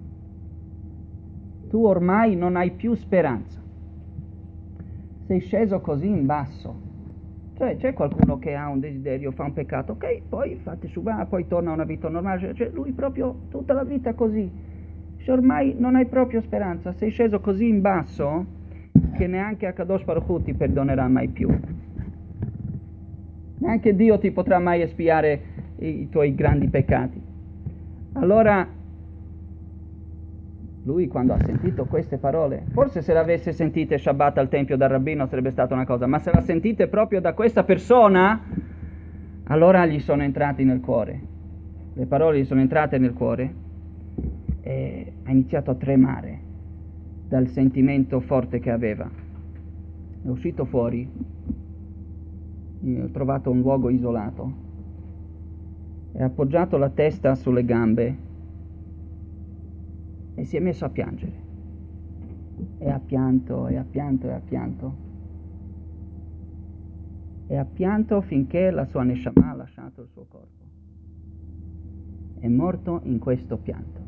Tu ormai non hai più speranza. Sei sceso così in basso. Cioè, c'è qualcuno che ha un desiderio, fa un peccato, ok, poi fa teshuvah, poi torna a una vita normale. Cioè, lui proprio tutta la vita così. Cioè, ormai non hai proprio speranza. Sei sceso così in basso che neanche Akadosh Baruch Hu ti perdonerà mai più. Neanche Dio ti potrà mai espiare i tuoi grandi peccati. Allora, lui quando ha sentito queste parole, forse se le avesse sentite Shabbat al Tempio dal rabbino sarebbe stata una cosa, ma se le ha sentite proprio da questa persona, allora gli sono entrati nel cuore. Le parole gli sono entrate nel cuore e ha iniziato a tremare dal sentimento forte che aveva. È uscito fuori, ha trovato un luogo isolato, ha appoggiato la testa sulle gambe e si è messo a piangere. E ha pianto, e ha pianto, e ha pianto. E ha pianto finché la sua Neshama ha lasciato il suo corpo. È morto in questo pianto.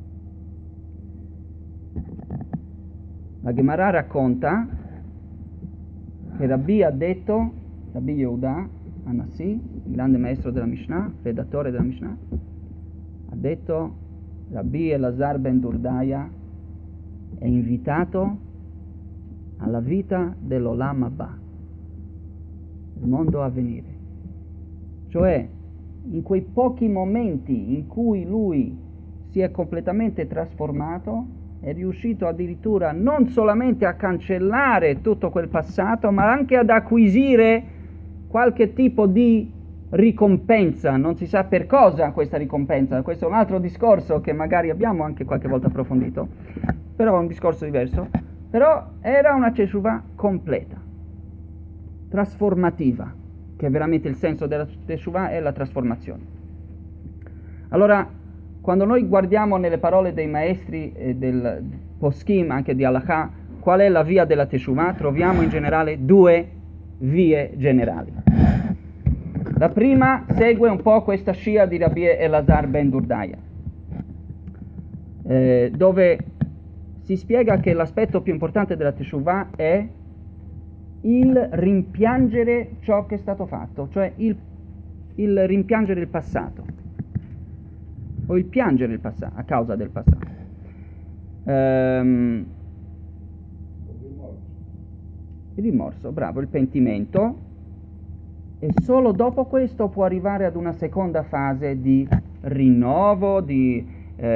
La Gemara racconta che Rabbi ha detto, Rabbi Yehuda Anassi, il grande maestro della Mishnah, redattore della Mishnah, ha detto: Rabbi Elazar ben Durdaya è invitato alla vita dell'Olam Abba, il mondo a venire. Cioè, in quei pochi momenti in cui lui si è completamente trasformato, è riuscito addirittura non solamente a cancellare tutto quel passato, ma anche ad acquisire qualche tipo di ricompensa. Non si sa per cosa questa ricompensa, questo è un altro discorso che magari abbiamo anche qualche volta approfondito, però è un discorso diverso. Però era una Teshuvah completa, trasformativa, che è veramente il senso della Teshuvah, è la trasformazione. Allora, quando noi guardiamo nelle parole dei maestri del Poskim, anche di Halakha, qual è la via della Teshuvah? Troviamo in generale due vie generali. La prima segue un po' questa scia di Rabbi Elazar ben Durdaya, dove si spiega che l'aspetto più importante della Teshuvah è il rimpiangere ciò che è stato fatto, cioè il rimpiangere il passato, o il piangere il passato, a causa del passato. Il rimorso, bravo, il pentimento, e solo dopo questo può arrivare ad una seconda fase di rinnovo, di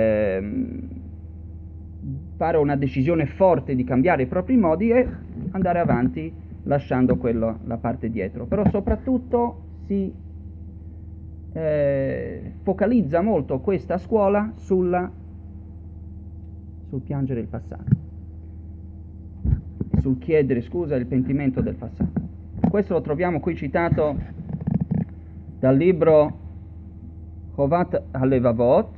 fare una decisione forte di cambiare i propri modi e andare avanti lasciando la parte dietro. Però soprattutto si focalizza molto questa scuola sul piangere il passato, sul chiedere scusa e il pentimento del passato. Questo lo troviamo qui citato dal libro Chovat HaLevavot,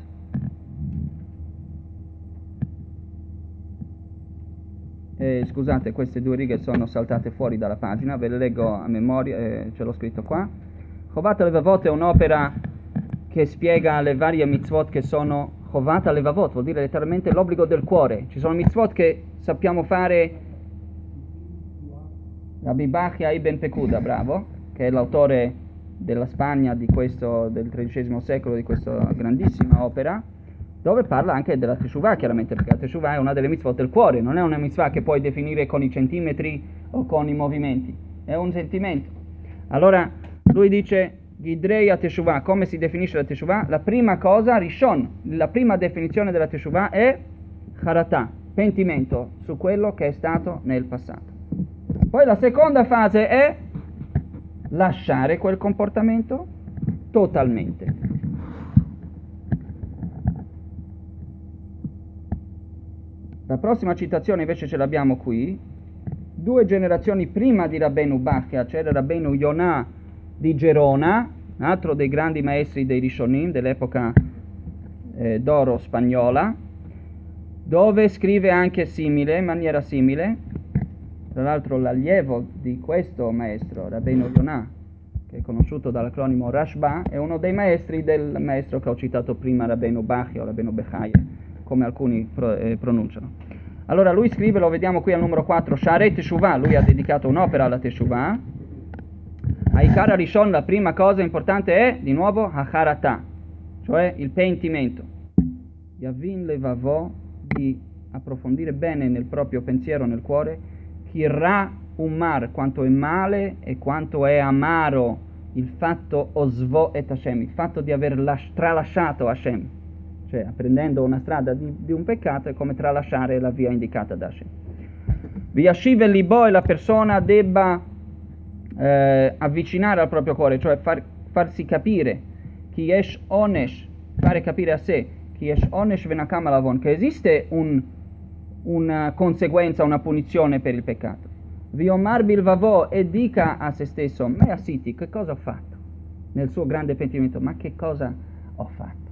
scusate, queste due righe sono saltate fuori dalla pagina, ve le leggo a memoria, ce l'ho scritto qua. Chovat HaLevavot è un'opera che spiega le varie mitzvot che sono Chovat HaLevavot, vuol dire letteralmente l'obbligo del cuore. Ci sono mitzvot che sappiamo fare. Rabbi Bachia Ibn Pekuda, bravo, che è l'autore della Spagna del XIII secolo, di questa grandissima opera, dove parla anche della Teshuvah, chiaramente, perché la Teshuvah è una delle mitzvot del cuore, non è una mitzvah che puoi definire con i centimetri o con i movimenti, è un sentimento. Allora, lui dice, Gidrei a Teshuvah, come si definisce la Teshuvah? La prima cosa, Rishon, la prima definizione della Teshuvah è Haratah, pentimento su quello che è stato nel passato. Poi la seconda fase è lasciare quel comportamento totalmente. La prossima citazione invece ce l'abbiamo qui. 2 generazioni prima di Rabbeinu Bachia c'era Rabbeinu Yonah di Gerona, un altro dei grandi maestri dei Rishonim dell'epoca d'oro spagnola, dove scrive anche in maniera simile. Tra l'altro l'allievo di questo maestro, Rabbeinu Yonah, che è conosciuto dall'acronimo Rashba, è uno dei maestri del maestro che ho citato prima, Rabbeinu Bachia o Rabbeinu Bechaye, come alcuni pronunciano. Allora lui scrive, lo vediamo qui al numero 4, Sha'arei Teshuvah, lui ha dedicato un'opera alla Teshuvah. Aikara Rishon, la prima cosa importante è, di nuovo, Hacharatah, cioè il pentimento. Yavin Levavo, di approfondire bene nel proprio pensiero, nel cuore, Kirra Umar, quanto è male e quanto è amaro il fatto Osvo et Hashem, il fatto di aver tralasciato Hashem, cioè prendendo una strada di un peccato è come tralasciare la via indicata da Hashem. Viyashiv el libo, e la persona debba avvicinare al proprio cuore, cioè farsi capire, Ki yesh onesh, fare capire a sé, Ki yesh onesh venakam alavon, che esiste una conseguenza, una punizione per il peccato. Viomar bilvavo, e dica a se stesso, me asiti, che cosa ho fatto? Nel suo grande pentimento, ma che cosa ho fatto?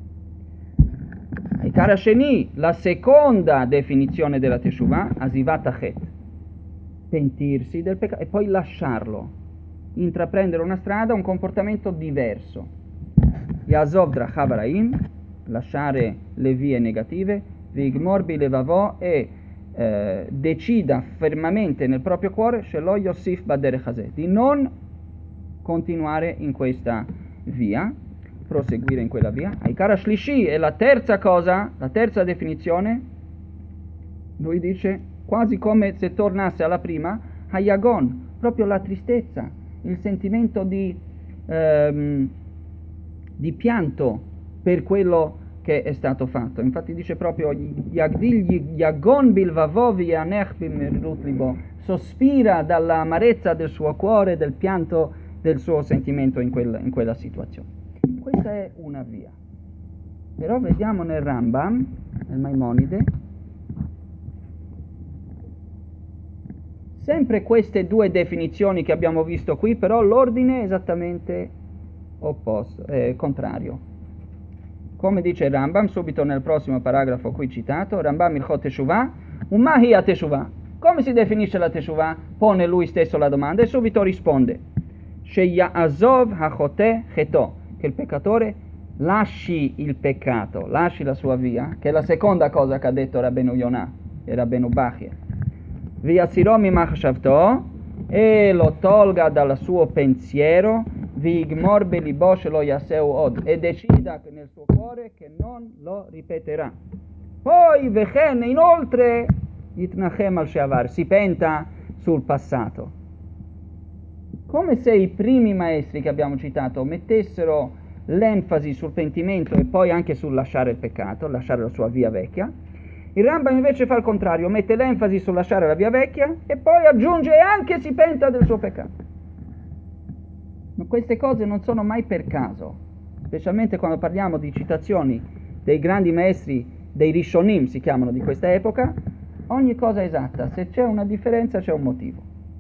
Aikara Sheni, la seconda definizione della Teshuvah, Asivat Achet, pentirsi del peccato e poi lasciarlo, intraprendere una strada, un comportamento diverso. Yazov Drachav Haraim, lasciare le vie negative, Vigmor Bilevavo, e decida fermamente nel proprio cuore, Shelo Yosif Baderech Hazeh, di non continuare in questa via, proseguire in quella via. Aikara Shlishi è la terza cosa, la terza definizione, lui dice quasi come se tornasse alla prima, Hayagon, proprio la tristezza, il sentimento di pianto per quello che è stato fatto. Infatti dice proprio Yagdil Yagon bilvavo v'yanech b'merut libo, sospira dall'amarezza del suo cuore, del pianto del suo sentimento in quella situazione. Questa è una via. Però vediamo nel Rambam, nel Maimonide, sempre queste due definizioni che abbiamo visto qui, però l'ordine è esattamente opposto, contrario. Come dice il Rambam, subito nel prossimo paragrafo qui citato, Rambam Ilchot Teshuvah, Umahi a Teshuvah. Come si definisce la Teshuvah? Pone lui stesso la domanda e subito risponde: Sheya'azov hachoteh cheto, che il peccatore lasci il peccato, lasci la sua via, che è la seconda cosa che ha detto Rabbeinu Yonah e Rabbeinu Bachia. V'yatziro mimachshavto, e lo tolga dal suo pensiero, v'igmor belibo shelo yaseu od, e decida nel suo cuore che non lo ripeterà. Poi vechen, inoltre, yitnachem al she'avar, si penta sul passato. Come se i primi maestri che abbiamo citato mettessero l'enfasi sul pentimento e poi anche sul lasciare il peccato, lasciare la sua via vecchia, il Rambam invece fa il contrario, mette l'enfasi sul lasciare la via vecchia e poi aggiunge e anche si penta del suo peccato. Ma queste cose non sono mai per caso, specialmente quando parliamo di citazioni dei grandi maestri, dei Rishonim si chiamano di questa epoca, ogni cosa è esatta, se c'è una differenza c'è un motivo.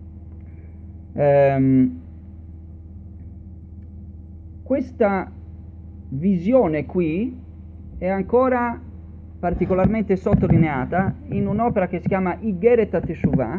Questa visione qui è ancora particolarmente sottolineata in un'opera che si chiama Igeret HaTeshuvah,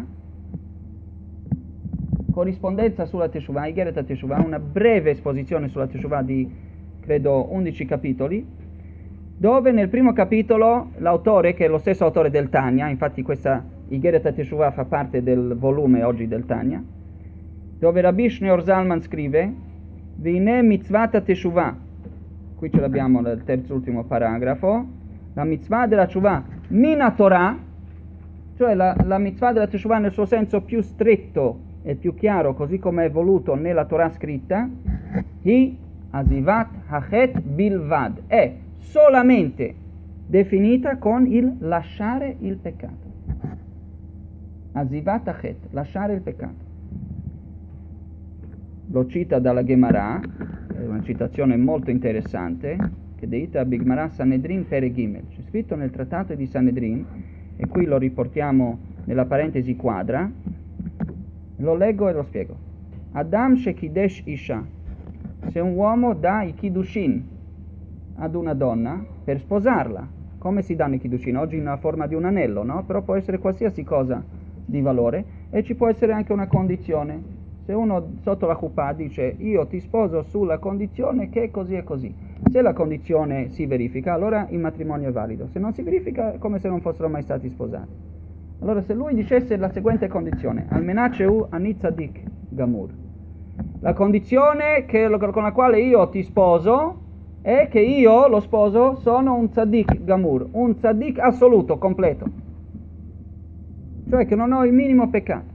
corrispondenza sulla Teshuvah, Igeret HaTeshuvah, una breve esposizione sulla Teshuvah di, credo, 11 capitoli, dove nel primo capitolo l'autore, che è lo stesso autore del Tanya, infatti questa Igeret HaTeshuvah fa parte del volume oggi del Tanya, dove Rabbi Shneur Zalman scrive V'ine mitzvat HaTeshuvah, qui ce l'abbiamo nel terzo ultimo paragrafo, la mitzvah della Teshuvah mina Torah, cioè la mitzvah della Teshuvah nel suo senso più stretto e più chiaro, così come è voluto nella Torah scritta, hi azivat hachet bilvad, è solamente definita con il lasciare il peccato. Azivat hachet, lasciare il peccato. Lo cita dalla Gemara, è una citazione molto interessante, che deita Bigmara Sanedrin Peregimel, c'è scritto nel trattato di Sanedrin, e qui lo riportiamo nella parentesi quadra, lo leggo e lo spiego. Adam shekidesh isha, se un uomo dà i kiddushin ad una donna per sposarla, come si danno i kiddushin? Oggi in una forma di un anello, no? Però può essere qualsiasi cosa di valore e ci può essere anche una condizione. Se uno sotto la chuppah dice io ti sposo sulla condizione che così e così, se la condizione si verifica allora il matrimonio è valido, se non si verifica è come se non fossero mai stati sposati. Allora se lui dicesse la seguente condizione, almenacheu ani tzadik gamur, la condizione con la quale io ti sposo è che io, lo sposo, sono un tzadik gamur, un tzadik assoluto, completo, cioè che non ho il minimo peccato.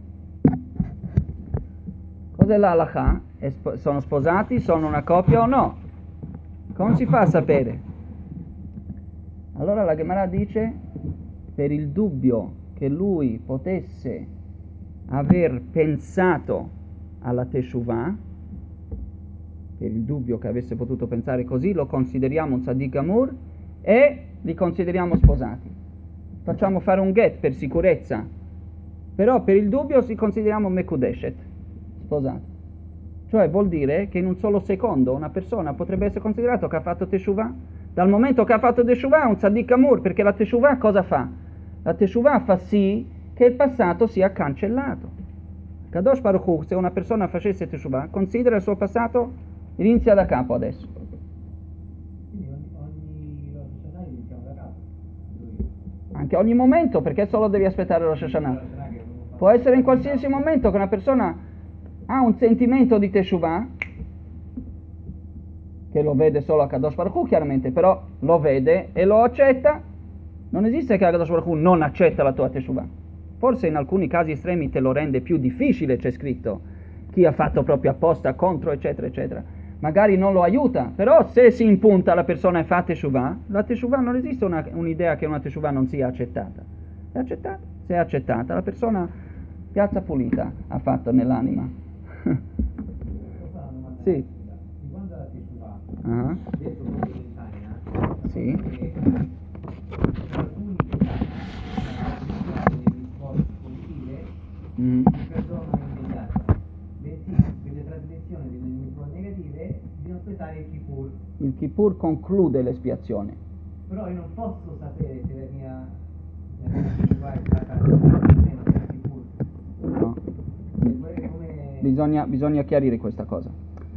Cos'è l'halakha? Sono sposati? Sono una coppia o no? Come si fa a sapere? Allora la Gemara dice, per il dubbio che lui potesse aver pensato alla Teshuvah, per il dubbio che avesse potuto pensare così, lo consideriamo un Tzadik Gamur e li consideriamo sposati. Facciamo fare un get per sicurezza, però per il dubbio si consideriamo Mekudeshet, sposato. Cioè vuol dire che in un solo secondo una persona potrebbe essere considerato che ha fatto Teshuvah. Dal momento che ha fatto Teshuvah è un Tzadik Gamur, perché la Teshuvah cosa fa? La Teshuvah fa sì che il passato sia cancellato. Kadosh Baruch Hu, se una persona facesse Teshuvah, considera il suo passato, inizia da capo adesso. Quindi ogni Rosh Hashanah iniziamo da capo. Anche ogni momento, perché solo devi aspettare Rosh Hashanah? Può essere in qualsiasi momento che una persona ha un sentimento di Teshuvah, che lo vede solo a Kadosh Baruch Hu chiaramente, però lo vede e lo accetta. Non esiste che Kadosh Baruch Hu non accetta la tua Teshuvah. Forse in alcuni casi estremi te lo rende più difficile, c'è scritto, chi ha fatto proprio apposta contro, eccetera, eccetera. Magari non lo aiuta, però se si impunta la persona e fa Teshuvah, la Teshuvah non esiste un'idea che una Teshuvah non sia accettata. È accettata. Se è accettata, la persona piazza pulita ha fatto nell'anima. Sì. Riguardo alla Teshuvah, Ah, detto proprio in Italia, sì. che alcuni peccati, delle risposte positive, Mm. il perdono è immediato, bensì per le trasgressioni delle risposte negative bisogna aspettare il Kippur. Il Kippur conclude l'espiazione. Però io non posso sapere se la mia Teshuvah è stata almeno bisogna chiarire questa cosa.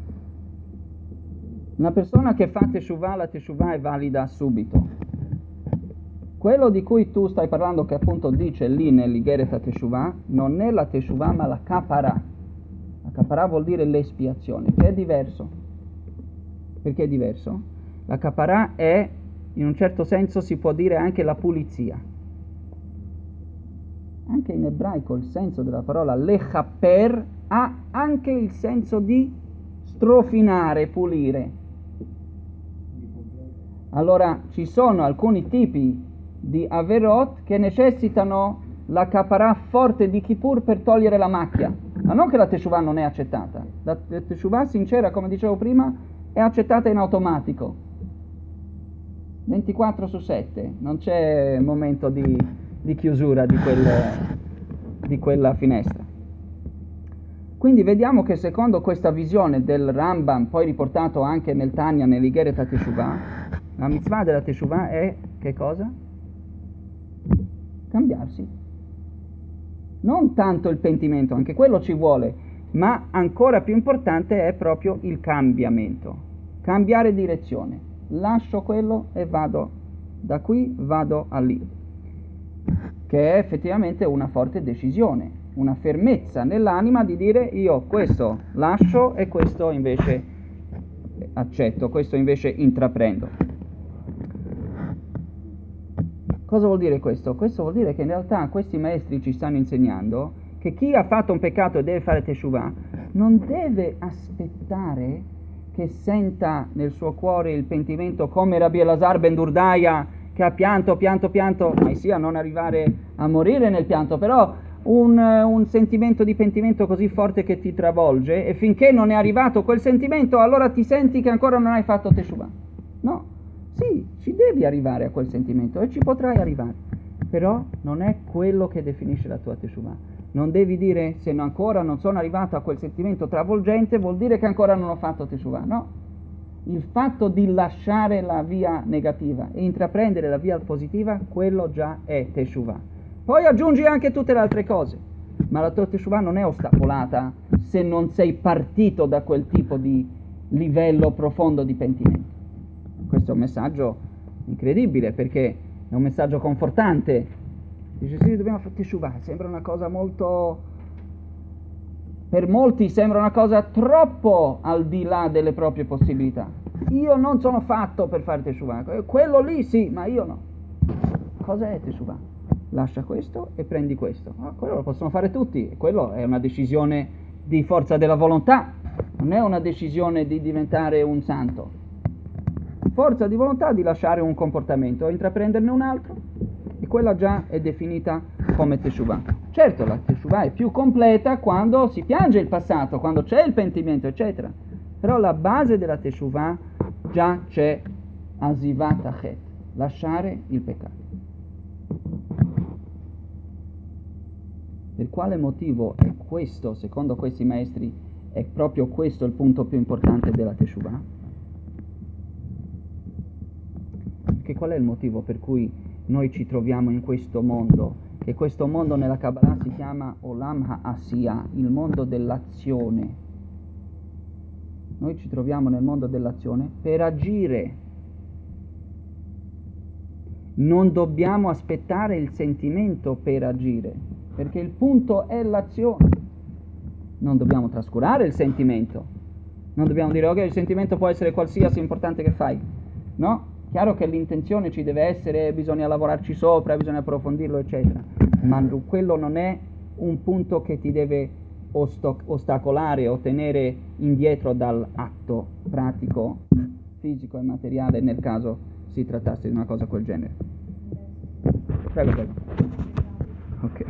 Una persona che fa teshuvah, la teshuvah è valida subito. Quello di cui tu stai parlando, che appunto dice lì nell'Igeret HaTeshuvah, non è la teshuvah ma la kapara. La kapara vuol dire l'espiazione, che è diverso. Perché è diverso? La kapara è, in un certo senso si può dire anche la pulizia. Anche in ebraico il senso della parola lechaper ha anche il senso di strofinare, pulire. Allora ci sono alcuni tipi di averot che necessitano la kapara forte di Kippur per togliere la macchia, ma non che la teshuvah non è accettata. La teshuvah sincera, come dicevo prima, è accettata in automatico 24/7, non c'è momento di chiusura di quella finestra. Quindi vediamo che secondo questa visione del Rambam, poi riportato anche nel Tanya, nell'Igeret HaTeshuvah, la mitzvah della teshuvah è che cosa? Cambiarsi. Non tanto il pentimento, anche quello ci vuole, ma ancora più importante è proprio il cambiamento. Cambiare direzione. Lascio quello e vado da qui, vado a lì. Che è effettivamente una forte decisione, una fermezza nell'anima di dire io questo lascio e questo invece accetto, questo invece intraprendo. Cosa vuol dire questo? Questo vuol dire che in realtà questi maestri ci stanno insegnando che chi ha fatto un peccato e deve fare teshuvah non deve aspettare che senta nel suo cuore il pentimento come Rabbi Elazar ben Durdaia, che ha pianto, mai sia non arrivare a morire nel pianto, però un sentimento di pentimento così forte che ti travolge, e finché non è arrivato quel sentimento allora ti senti che ancora non hai fatto teshuvah. No, sì, ci devi arrivare a quel sentimento e ci potrai arrivare, però non è quello che definisce la tua teshuvah. Non devi dire se ancora non sono arrivato a quel sentimento travolgente vuol dire che ancora non ho fatto teshuvah. No, il fatto di lasciare la via negativa e intraprendere la via positiva, quello già è teshuvah. Poi aggiungi anche tutte le altre cose, ma la tua teshuvah non è ostacolata se non sei partito da quel tipo di livello profondo di pentimento. Questo è un messaggio incredibile, perché è un messaggio confortante. Dice sì, dobbiamo fare teshuvah, sembra una cosa molto, per molti sembra una cosa troppo al di là delle proprie possibilità. Io non sono fatto per fare teshuvah, quello lì sì, ma io no. Cosa è teshuvah? Lascia questo e prendi questo. Quello lo possono fare tutti, quello è una decisione di forza della volontà, non è una decisione di diventare un santo. Forza di volontà di lasciare un comportamento e intraprenderne un altro, e quella già è definita come teshuvah. Certo, la teshuvah è più completa quando si piange il passato, quando c'è il pentimento, eccetera, però la base della teshuvah già c'è asivat achet, lasciare il peccato. Per quale motivo è questo, secondo questi maestri, è proprio questo il punto più importante della teshuvah? Che qual è il motivo per cui noi ci troviamo in questo mondo? Che questo mondo nella Kabbalah si chiama Olam HaAsiyah, il mondo dell'azione. Noi ci troviamo nel mondo dell'azione per agire. Non dobbiamo aspettare il sentimento per agire, perché il punto è l'azione. Non dobbiamo trascurare il sentimento. Non dobbiamo dire ok, il sentimento può essere qualsiasi, importante che fai. No? Chiaro che l'intenzione ci deve essere, bisogna lavorarci sopra, bisogna approfondirlo, eccetera, ma quello non è un punto che ti deve ostacolare o tenere indietro dall'atto pratico, fisico e materiale, nel caso si trattasse di una cosa quel genere. Prego. Ok.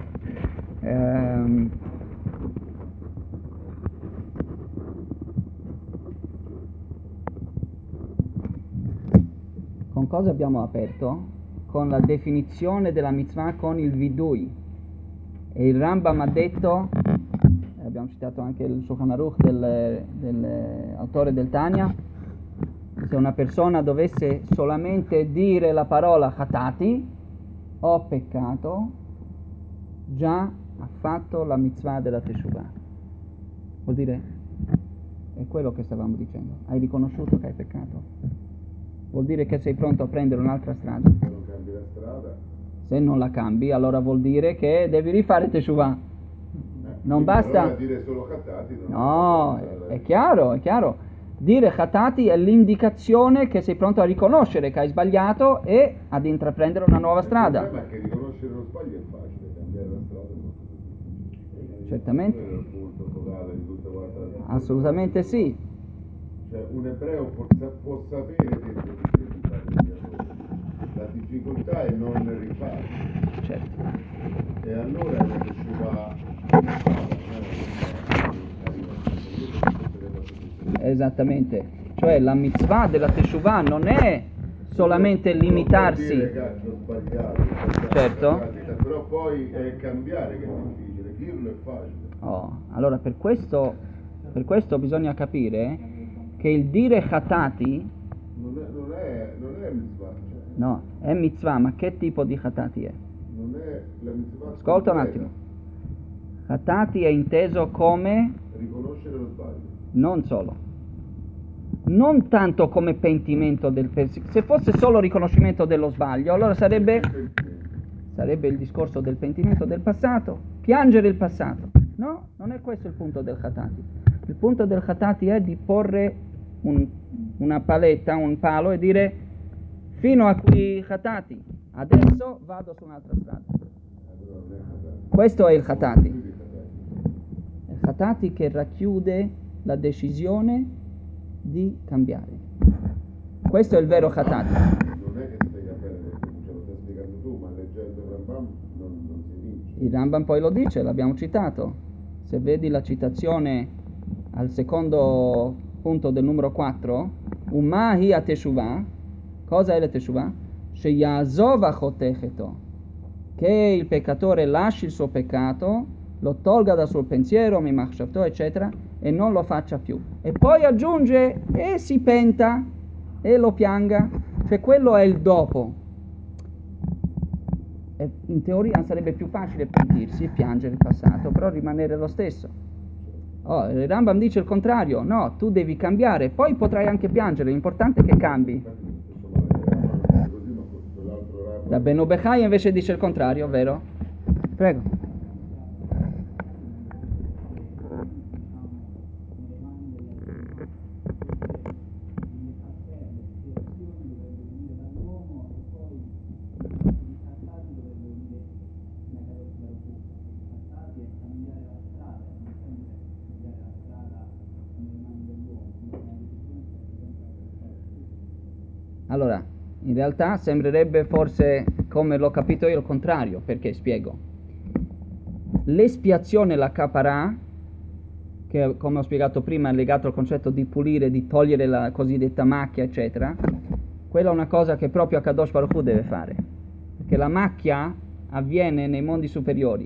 Con cosa abbiamo aperto? Con la definizione della mitzvah con il vidui. E il Rambam ha detto, abbiamo citato anche il Shulchan Aruch dell'autore del Tanya, se una persona dovesse solamente dire la parola chatati, ho peccato, già ha fatto la mitzvah della teshuvah. Vuol dire, è quello che stavamo dicendo, hai riconosciuto che hai peccato. Vuol dire che sei pronto a prendere un'altra strada. Se non cambi la strada, Se non la cambi, allora vuol dire che devi rifare Teshuvah. Non quindi basta. allora dire solo Khatati non No, è è chiaro, è chiaro. Dire Khatati è l'indicazione che sei pronto a riconoscere che hai sbagliato e ad intraprendere una nuova strada. Il problema è che riconoscere lo sbaglio è facile, cambiare la strada è molto difficile. Certamente. Quello è il punto focale di tutta quanta la Assolutamente sì. Cioè un ebreo può sapere dentro di sé di fare degli errori. La difficoltà è non rifarli. Certo. E allora è una teshuva pensata, non è una teshuva che arriva sempre. Esattamente. Cioè la mitzvah della Teshuvah non è solamente limitarsi. Dire cacchio, ho sbagliato, Certo. però poi è cambiare che è difficile, dirlo è facile. Allora per questo bisogna capire che il dire Khatati Non è mitzvah, cioè, no, è mitzvah, ma che tipo di Khatati è? non è la mitzvah. Ascolta un completa. attimo. Khatati è inteso come Riconoscere lo sbaglio. non solo, non tanto come pentimento se fosse solo riconoscimento dello sbaglio, allora sarebbe il discorso del pentimento del passato, piangere il passato. No, non è questo il punto del Khatati. Il punto del Khatati è di porre una paletta, un palo e dire fino a qui Khatati, adesso vado su un'altra strada. Questo è il Khatati. Il Khatati che racchiude la decisione di cambiare. Questo è il vero Khatati. Non è che spiega bene perché ce lo stai spiegando tu, ma leggendo il Rambam non si vince. Il Rambam poi lo dice, l'abbiamo citato. Se vedi la citazione al secondo punto del numero 4, Umahi a Teshuvah, cosa è la Teshuvah? Sheyazov achotecheto, che il peccatore lasci il suo peccato, lo tolga dal suo pensiero, mimachshavto, eccetera, e non lo faccia più. E poi aggiunge, e si penta, e lo pianga. Cioè quello è il dopo. E in teoria sarebbe più facile pentirsi, piangere il passato, però rimanere lo stesso. Il Rambam dice il contrario, no, tu devi cambiare, poi potrai anche piangere, l'importante è che cambi. Da Benu Bechai invece dice il contrario, vero? Prego. Allora, in realtà sembrerebbe forse, come l'ho capito io, il contrario, perché spiego. L'espiazione, la caparà, che come ho spiegato prima è legato al concetto di pulire, di togliere la cosiddetta macchia, eccetera, quella è una cosa che proprio Kadosh Baruch Hu deve fare, perché la macchia avviene nei mondi superiori.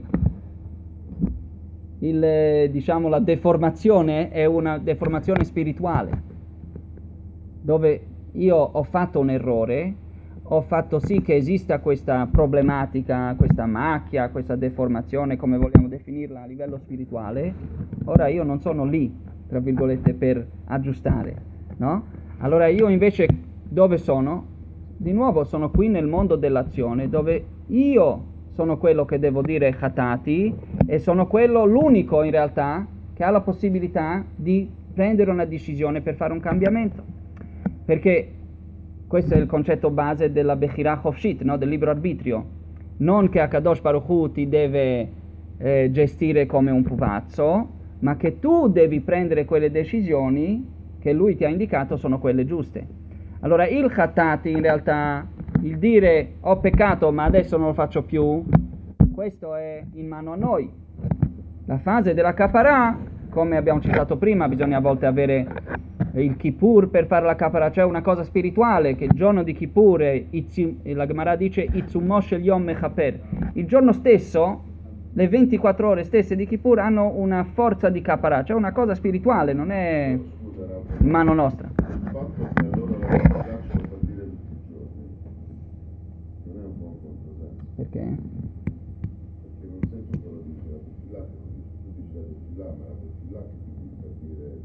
Diciamo, la deformazione è una deformazione spirituale, dove io ho fatto un errore, ho fatto sì che esista questa problematica, questa macchia, questa deformazione, come vogliamo definirla a livello spirituale. Ora io non sono lì, tra virgolette, per aggiustare, no? Allora io invece dove sono? Di nuovo sono qui nel mondo dell'azione, dove io sono quello che devo dire Khatati e sono l'unico in realtà che ha la possibilità di prendere una decisione per fare un cambiamento. Perché questo è il concetto base della Bechirah Chofshit, no? Del libero arbitrio. Non che Akadosh Baruch Hu ti deve gestire come un pupazzo, ma che tu devi prendere quelle decisioni che lui ti ha indicato sono quelle giuste. Allora il Khatati in realtà, il dire ho peccato ma adesso non lo faccio più, questo è in mano a noi. La fase della Kaparà, come abbiamo citato prima, bisogna a volte avere il Kippur per fare la Kaparà, cioè una cosa spirituale, che il giorno di Kippur, la Gemara dice Itzumosh el Yom Mechaper, il giorno stesso, le 24 ore stesse di Kippur hanno una forza di Kaparà, cioè una cosa spirituale, non è in mano nostra. Il fatto che allora la Tefillah ce lo fa dire tutti i giorni non è un buon controsenso. Perché? Perché non sei tu che lo dici, la Tefillah che lo dice. Tu dici la Tefillah, ma la Tefillah che ti dice dire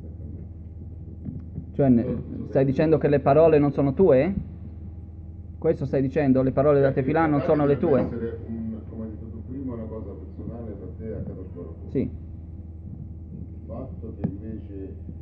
Cioè, stai dicendo che le parole non sono tue? Questo stai dicendo? Le parole della Tefillah non sono le tue? Deve essere, come hai detto tu prima, una cosa personale tra te e Akadosh Baruch Hu. Sì. Il fatto che invece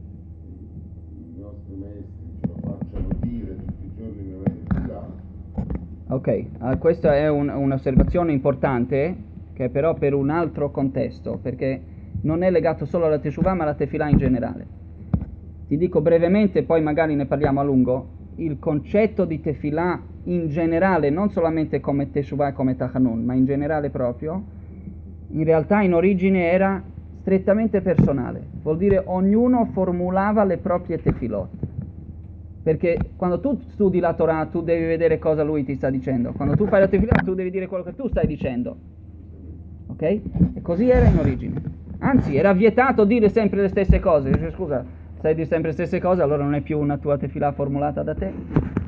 i nostri maestri ce lo facciano dire tutti i giorni nella Tefillah. Ok, questa è un'osservazione importante, che però per un altro contesto, perché non è legato solo alla Teshuvah ma alla Tefillah in generale. Ti dico brevemente, poi magari ne parliamo a lungo. Il concetto di Tefillah in generale, non solamente come Teshuvah e come Tachanun, ma in generale proprio, in realtà in origine era strettamente personale. Vuol dire ognuno formulava le proprie Tefilot. Perché quando tu studi la Torah tu devi vedere cosa lui ti sta dicendo. Quando tu fai la Tefillah tu devi dire quello che tu stai dicendo. Ok? E così era in origine. Anzi, era vietato dire sempre le stesse cose. Dice, scusa, stai dire sempre le stesse cose, allora non è più una tua Tefillah formulata da te.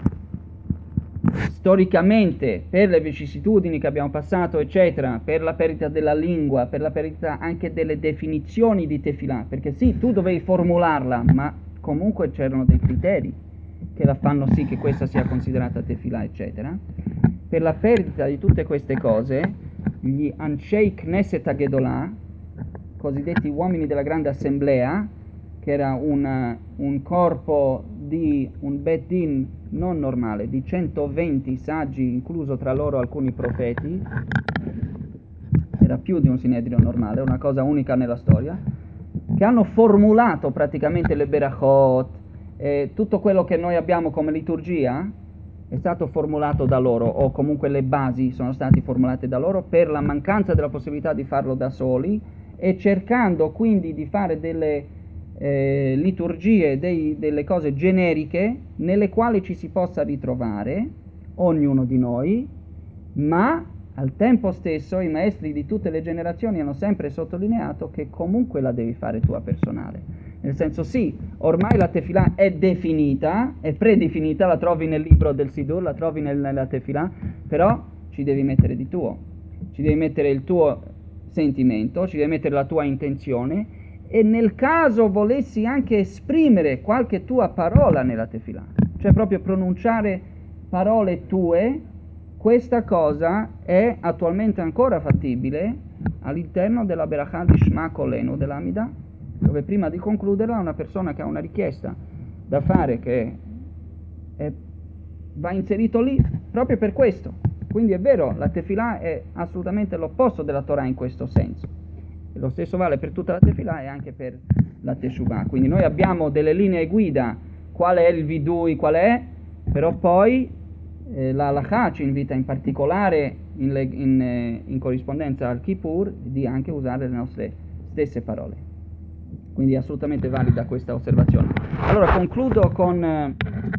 Storicamente, per le vicissitudini che abbiamo passato, eccetera, per la perdita della lingua, per la perdita anche delle definizioni di Tefillah, perché sì, tu dovevi formularla, ma comunque c'erano dei criteri che la fanno sì che questa sia considerata Tefillah, eccetera. Per la perdita di tutte queste cose, gli Anshei Knesset Hagedolah, cosiddetti uomini della grande assemblea, che era un corpo di un Bet Din non normale, di 120 saggi, incluso tra loro alcuni profeti, era più di un Sinedrio normale, una cosa unica nella storia, che hanno formulato praticamente le Berachot, tutto quello che noi abbiamo come liturgia è stato formulato da loro, o comunque le basi sono state formulate da loro per la mancanza della possibilità di farlo da soli, e cercando quindi di fare delle liturgie, delle cose generiche nelle quali ci si possa ritrovare ognuno di noi, ma al tempo stesso i maestri di tutte le generazioni hanno sempre sottolineato che comunque la devi fare tua personale. Nel senso, sì, ormai la Tefillah è definita, è predefinita, la trovi nel libro del Sidur, la trovi nella Tefillah, però ci devi mettere di tuo, ci devi mettere il tuo sentimento, ci devi mettere la tua intenzione, e nel caso volessi anche esprimere qualche tua parola nella Tefillah, cioè proprio pronunciare parole tue, questa cosa è attualmente ancora fattibile all'interno della Berachah di Shema Kolenu dell'Amidah, dove prima di concluderla una persona che ha una richiesta da fare che va inserito lì proprio per questo. Quindi è vero, la Tefillah è assolutamente l'opposto della Torah in questo senso. E lo stesso vale per tutta la Tefillah e anche per la Teshuvah. Quindi noi abbiamo delle linee guida, qual è il vidui, qual è, però poi la Halakha ci invita in particolare in corrispondenza al Kippur di anche usare le nostre stesse parole. Quindi è assolutamente valida questa osservazione. Allora concludo con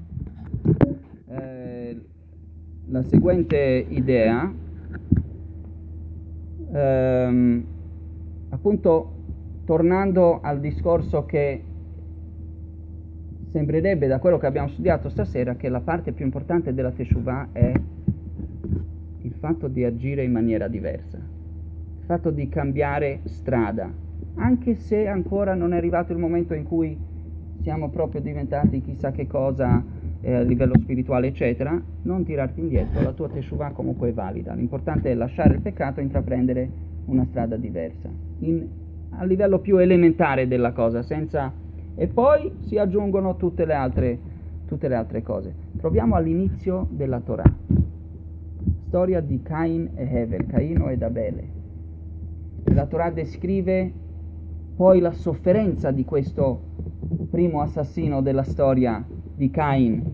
la seguente idea. Appunto, tornando al discorso che sembrerebbe da quello che abbiamo studiato stasera che la parte più importante della Teshuvah è il fatto di agire in maniera diversa, il fatto di cambiare strada, anche se ancora non è arrivato il momento in cui siamo proprio diventati chissà che cosa a livello spirituale, eccetera. Non tirarti indietro, la tua Teshuvah comunque è valida, l'importante è lasciare il peccato e intraprendere una strada diversa, a livello più elementare della cosa, senza... E poi si aggiungono tutte le altre cose. Troviamo all'inizio della Torah, storia di Cain e Hevel, Caino ed Abele. La Torah descrive poi la sofferenza di questo primo assassino della storia di Cain,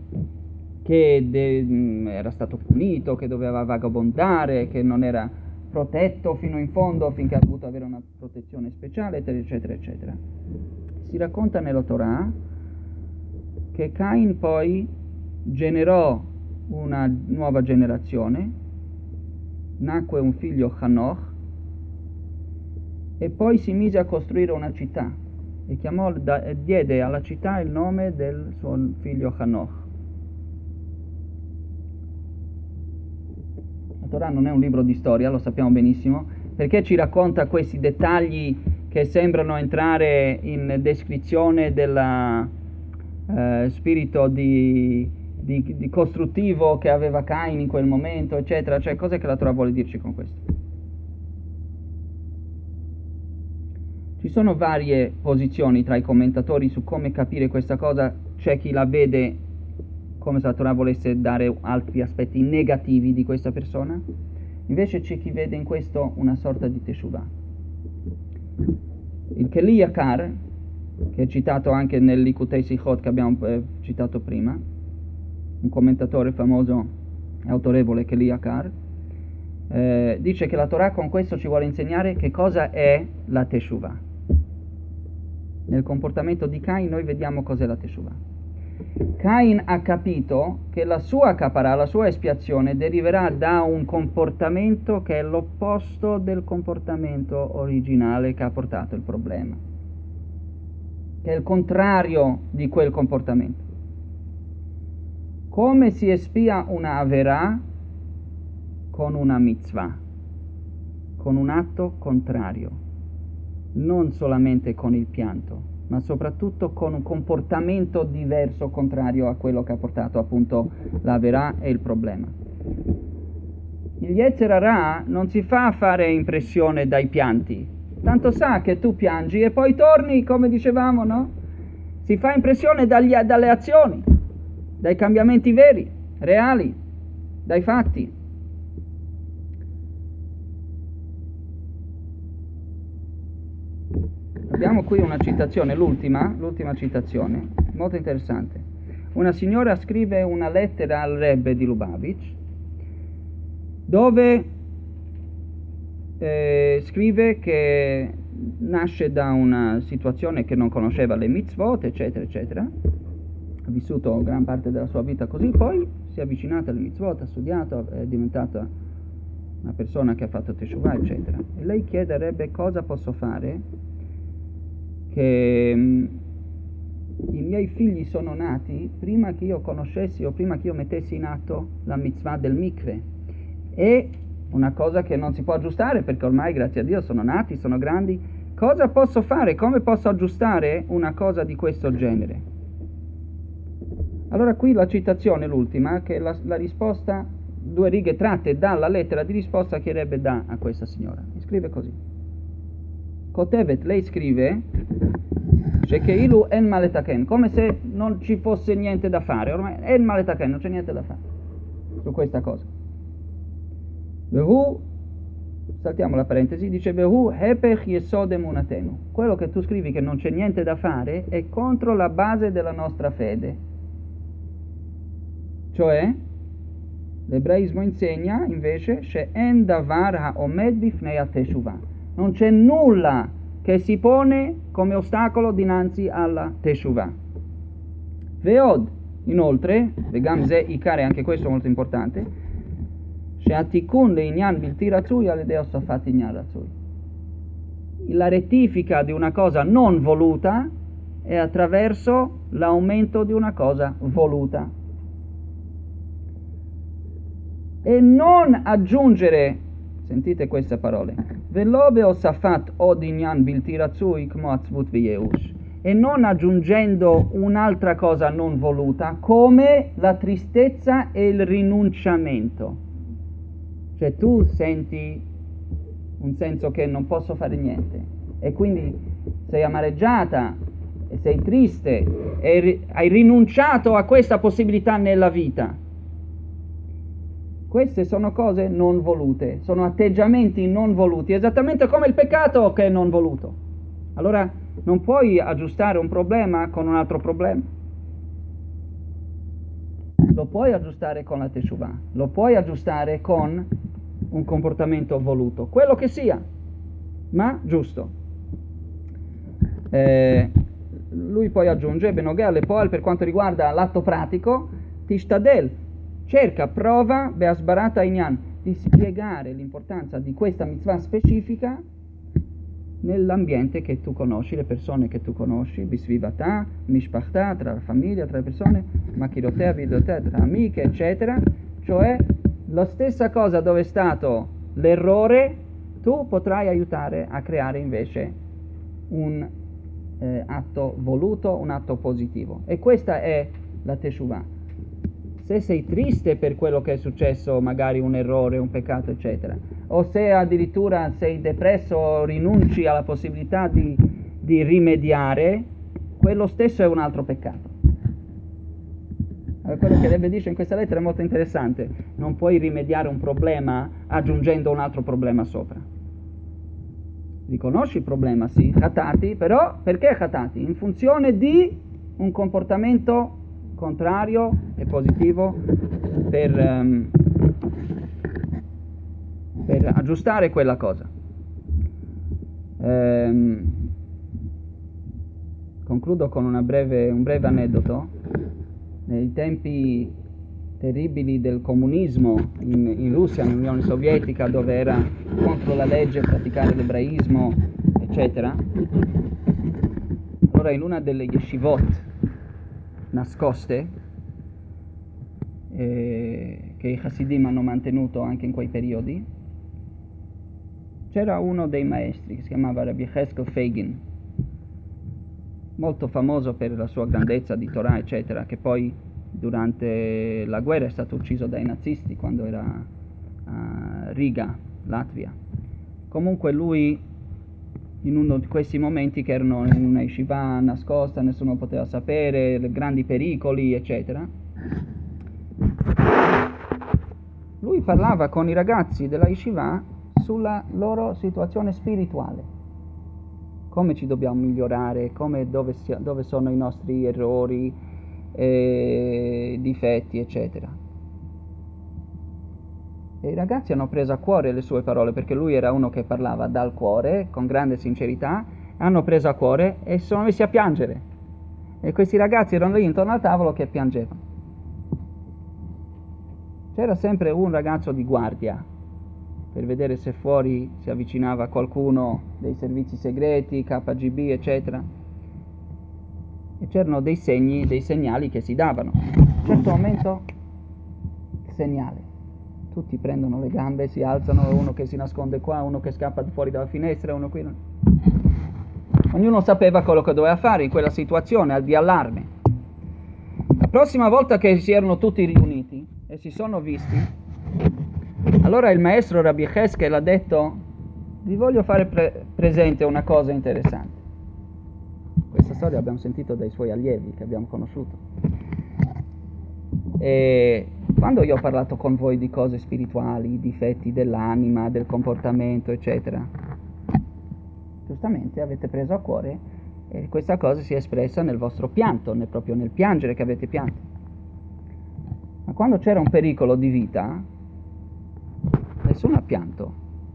che era stato punito, che doveva vagabondare, che non era protetto fino in fondo finché ha dovuto avere una protezione speciale, eccetera, eccetera. Si racconta nella Torah che Cain poi generò una nuova generazione, nacque un figlio Hanoch, e poi si mise a costruire una città e diede alla città il nome del suo figlio Hanoch. La Torah non è un libro di storia, lo sappiamo benissimo, perché ci racconta questi dettagli che sembrano entrare in descrizione del spirito di costruttivo che aveva Cain in quel momento, eccetera. Cioè, cos'è che la Torah vuole dirci con questo? Ci sono varie posizioni tra i commentatori su come capire questa cosa. C'è chi la vede come se la Torah volesse dare altri aspetti negativi di questa persona, invece c'è chi vede in questo una sorta di teshuvah. Il Keli Yakar, che è citato anche nel Likutei Sichot che abbiamo citato prima, un commentatore famoso e autorevole, Keli Yakar, dice che la Torah con questo ci vuole insegnare che cosa è la teshuvah. Nel comportamento di Cain noi vediamo cos'è la teshuvah. Cain ha capito che la sua caparà, la sua espiazione, deriverà da un comportamento che è l'opposto del comportamento originale che ha portato il problema, che è il contrario di quel comportamento. Come si espia una averà? Con una mitzvah, con un atto contrario, non solamente con il pianto, ma soprattutto con un comportamento diverso, contrario a quello che ha portato appunto l'averà e il problema. Il Yetzer Hara non si fa fare impressione dai pianti, tanto sa che tu piangi e poi torni, come dicevamo, no? Si fa impressione dalle azioni, dai cambiamenti veri, reali, dai fatti. Abbiamo qui una citazione, l'ultima citazione, molto interessante. Una signora scrive una lettera al Rebbe di Lubavitch, dove scrive che nasce da una situazione che non conosceva le mitzvot, eccetera, eccetera. Ha vissuto gran parte della sua vita così, poi si è avvicinata alle mitzvot, ha studiato, è diventata una persona che ha fatto teshuvah, eccetera. E lei chiede al Rebbe: cosa posso fare? Che i miei figli sono nati prima che io conoscessi o prima che io mettessi in atto la mitzvah del mikveh. È una cosa che non si può aggiustare, perché ormai, grazie a Dio, sono nati, sono grandi. Cosa posso fare? Come posso aggiustare una cosa di questo genere? Allora qui la citazione, l'ultima, che è la risposta, 2 righe tratte dalla lettera di risposta che Rebbe dà a questa signora. E scrive così: Kotevet, lei scrive, Shekeilu en maletaken, come se non ci fosse niente da fare, ormai en maletaken, non c'è niente da fare su questa cosa. Vehu, saltiamo la parentesi, dice Vehu hepech yesod emunatenu. Quello che tu scrivi che non c'è niente da fare è contro la base della nostra fede. Cioè, l'ebraismo insegna invece she'en davar ha'omed bifnei ha'teshuvah. Non c'è nulla che si pone come ostacolo dinanzi alla teshuvah. Veod, inoltre, vegam ze ikare, anche questo molto importante, she'atikun le'inyan bilti ratzui al yedei hosafat inyan ratzui. La rettifica di una cosa non voluta è attraverso l'aumento di una cosa voluta. E non aggiungere, sentite queste parole, velo beosafat od inyan bilti ratzui kmo atzvut v'yeush, e non aggiungendo un'altra cosa non voluta come la tristezza e il rinunciamento. Cioè tu senti un senso che non posso fare niente e quindi sei amareggiata e sei triste e hai rinunciato a questa possibilità nella vita. Queste sono cose non volute, sono atteggiamenti non voluti, esattamente come il peccato che è non voluto. Allora non puoi aggiustare un problema con un altro problema. Lo puoi aggiustare con la teshuvah, lo puoi aggiustare con un comportamento voluto, quello che sia, ma giusto. Lui poi aggiunge, Benogea le Poal, per quanto riguarda l'atto pratico, Tishtadel, cerca, prova, Beasbarata Inyan, di spiegare l'importanza di questa mitzvah specifica nell'ambiente che tu conosci, le persone che tu conosci, Bisvivata, Mishpachta, tra la famiglia, tra le persone, Makirotea, Vidotea, tra amiche, eccetera. Cioè, la stessa cosa dove è stato l'errore, tu potrai aiutare a creare invece un atto voluto, un atto positivo. E questa è la Teshuvah. Se sei triste per quello che è successo, magari un errore, un peccato, eccetera, o se addirittura sei depresso o rinunci alla possibilità di rimediare, quello stesso è un altro peccato. Allora, quello che Rebbe dice in questa lettera è molto interessante. Non puoi rimediare un problema aggiungendo un altro problema sopra. Riconosci il problema, sì, Hatati, però perché Hatati? In funzione di un comportamento contrario e positivo per aggiustare quella cosa. Concludo con un breve aneddoto. Nei tempi terribili del comunismo in Russia, nell'Unione Sovietica, dove era contro la legge praticare l'ebraismo, eccetera, allora in una delle yeshivot nascoste che i Hasidim hanno mantenuto anche in quei periodi, c'era uno dei maestri che si chiamava Rabbi Yecheskel Feigin, molto famoso per la sua grandezza di Torah, eccetera, che poi durante la guerra è stato ucciso dai nazisti quando era a Riga, Latvia. Comunque lui, in uno di questi momenti che erano in una yeshiva nascosta, nessuno poteva sapere, grandi pericoli, eccetera, lui parlava con i ragazzi della yeshiva sulla loro situazione spirituale. Come ci dobbiamo migliorare, dove sono i nostri errori, difetti, eccetera. E i ragazzi hanno preso a cuore le sue parole, perché lui era uno che parlava dal cuore, con grande sincerità, hanno preso a cuore e si sono messi a piangere. E questi ragazzi erano lì intorno al tavolo che piangevano. C'era sempre un ragazzo di guardia, per vedere se fuori si avvicinava qualcuno dei servizi segreti, KGB, eccetera. E c'erano dei segnali che si davano. A un certo momento, segnale. Tutti prendono le gambe, si alzano, uno che si nasconde qua, uno che scappa fuori dalla finestra, uno qui. Ognuno sapeva quello che doveva fare in quella situazione di allarme. La prossima volta che si erano tutti riuniti e si sono visti, allora il maestro Rabbi Yecheskel ha detto: vi voglio fare presente una cosa interessante. Questa storia abbiamo sentito dai suoi allievi che abbiamo conosciuto. E quando io ho parlato con voi di cose spirituali, difetti dell'anima, del comportamento, eccetera, giustamente avete preso a cuore e questa cosa si è espressa nel vostro pianto, proprio nel piangere che avete pianto. Ma quando c'era un pericolo di vita, nessuno ha pianto.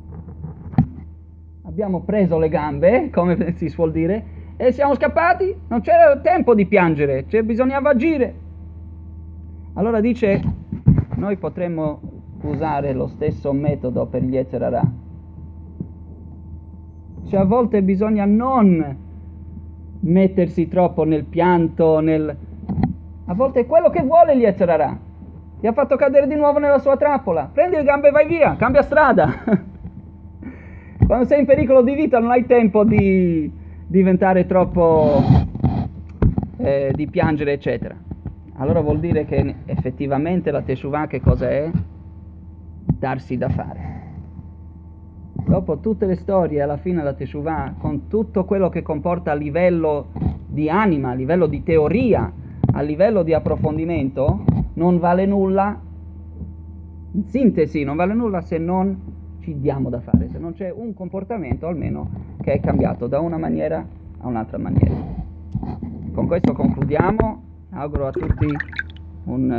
Abbiamo preso le gambe, come si suol dire, e siamo scappati. Non c'era tempo di piangere, bisognava agire. Allora dice, noi potremmo usare lo stesso metodo per gli Yetzer Hara. Cioè a volte bisogna non mettersi troppo nel pianto, a volte è quello che vuole gli Yetzer Hara. Ti ha fatto cadere di nuovo nella sua trappola. Prendi le gambe e vai via, cambia strada. Quando sei in pericolo di vita non hai tempo di diventare troppo, di piangere, eccetera. Allora vuol dire che effettivamente la Teshuvah che cosa è? Darsi da fare. Dopo tutte le storie, alla fine la Teshuvah, con tutto quello che comporta a livello di anima, a livello di teoria, a livello di approfondimento, non vale nulla. In sintesi, non vale nulla se non ci diamo da fare, se non c'è un comportamento almeno che è cambiato da una maniera a un'altra maniera. Con questo concludiamo. Auguro a tutti un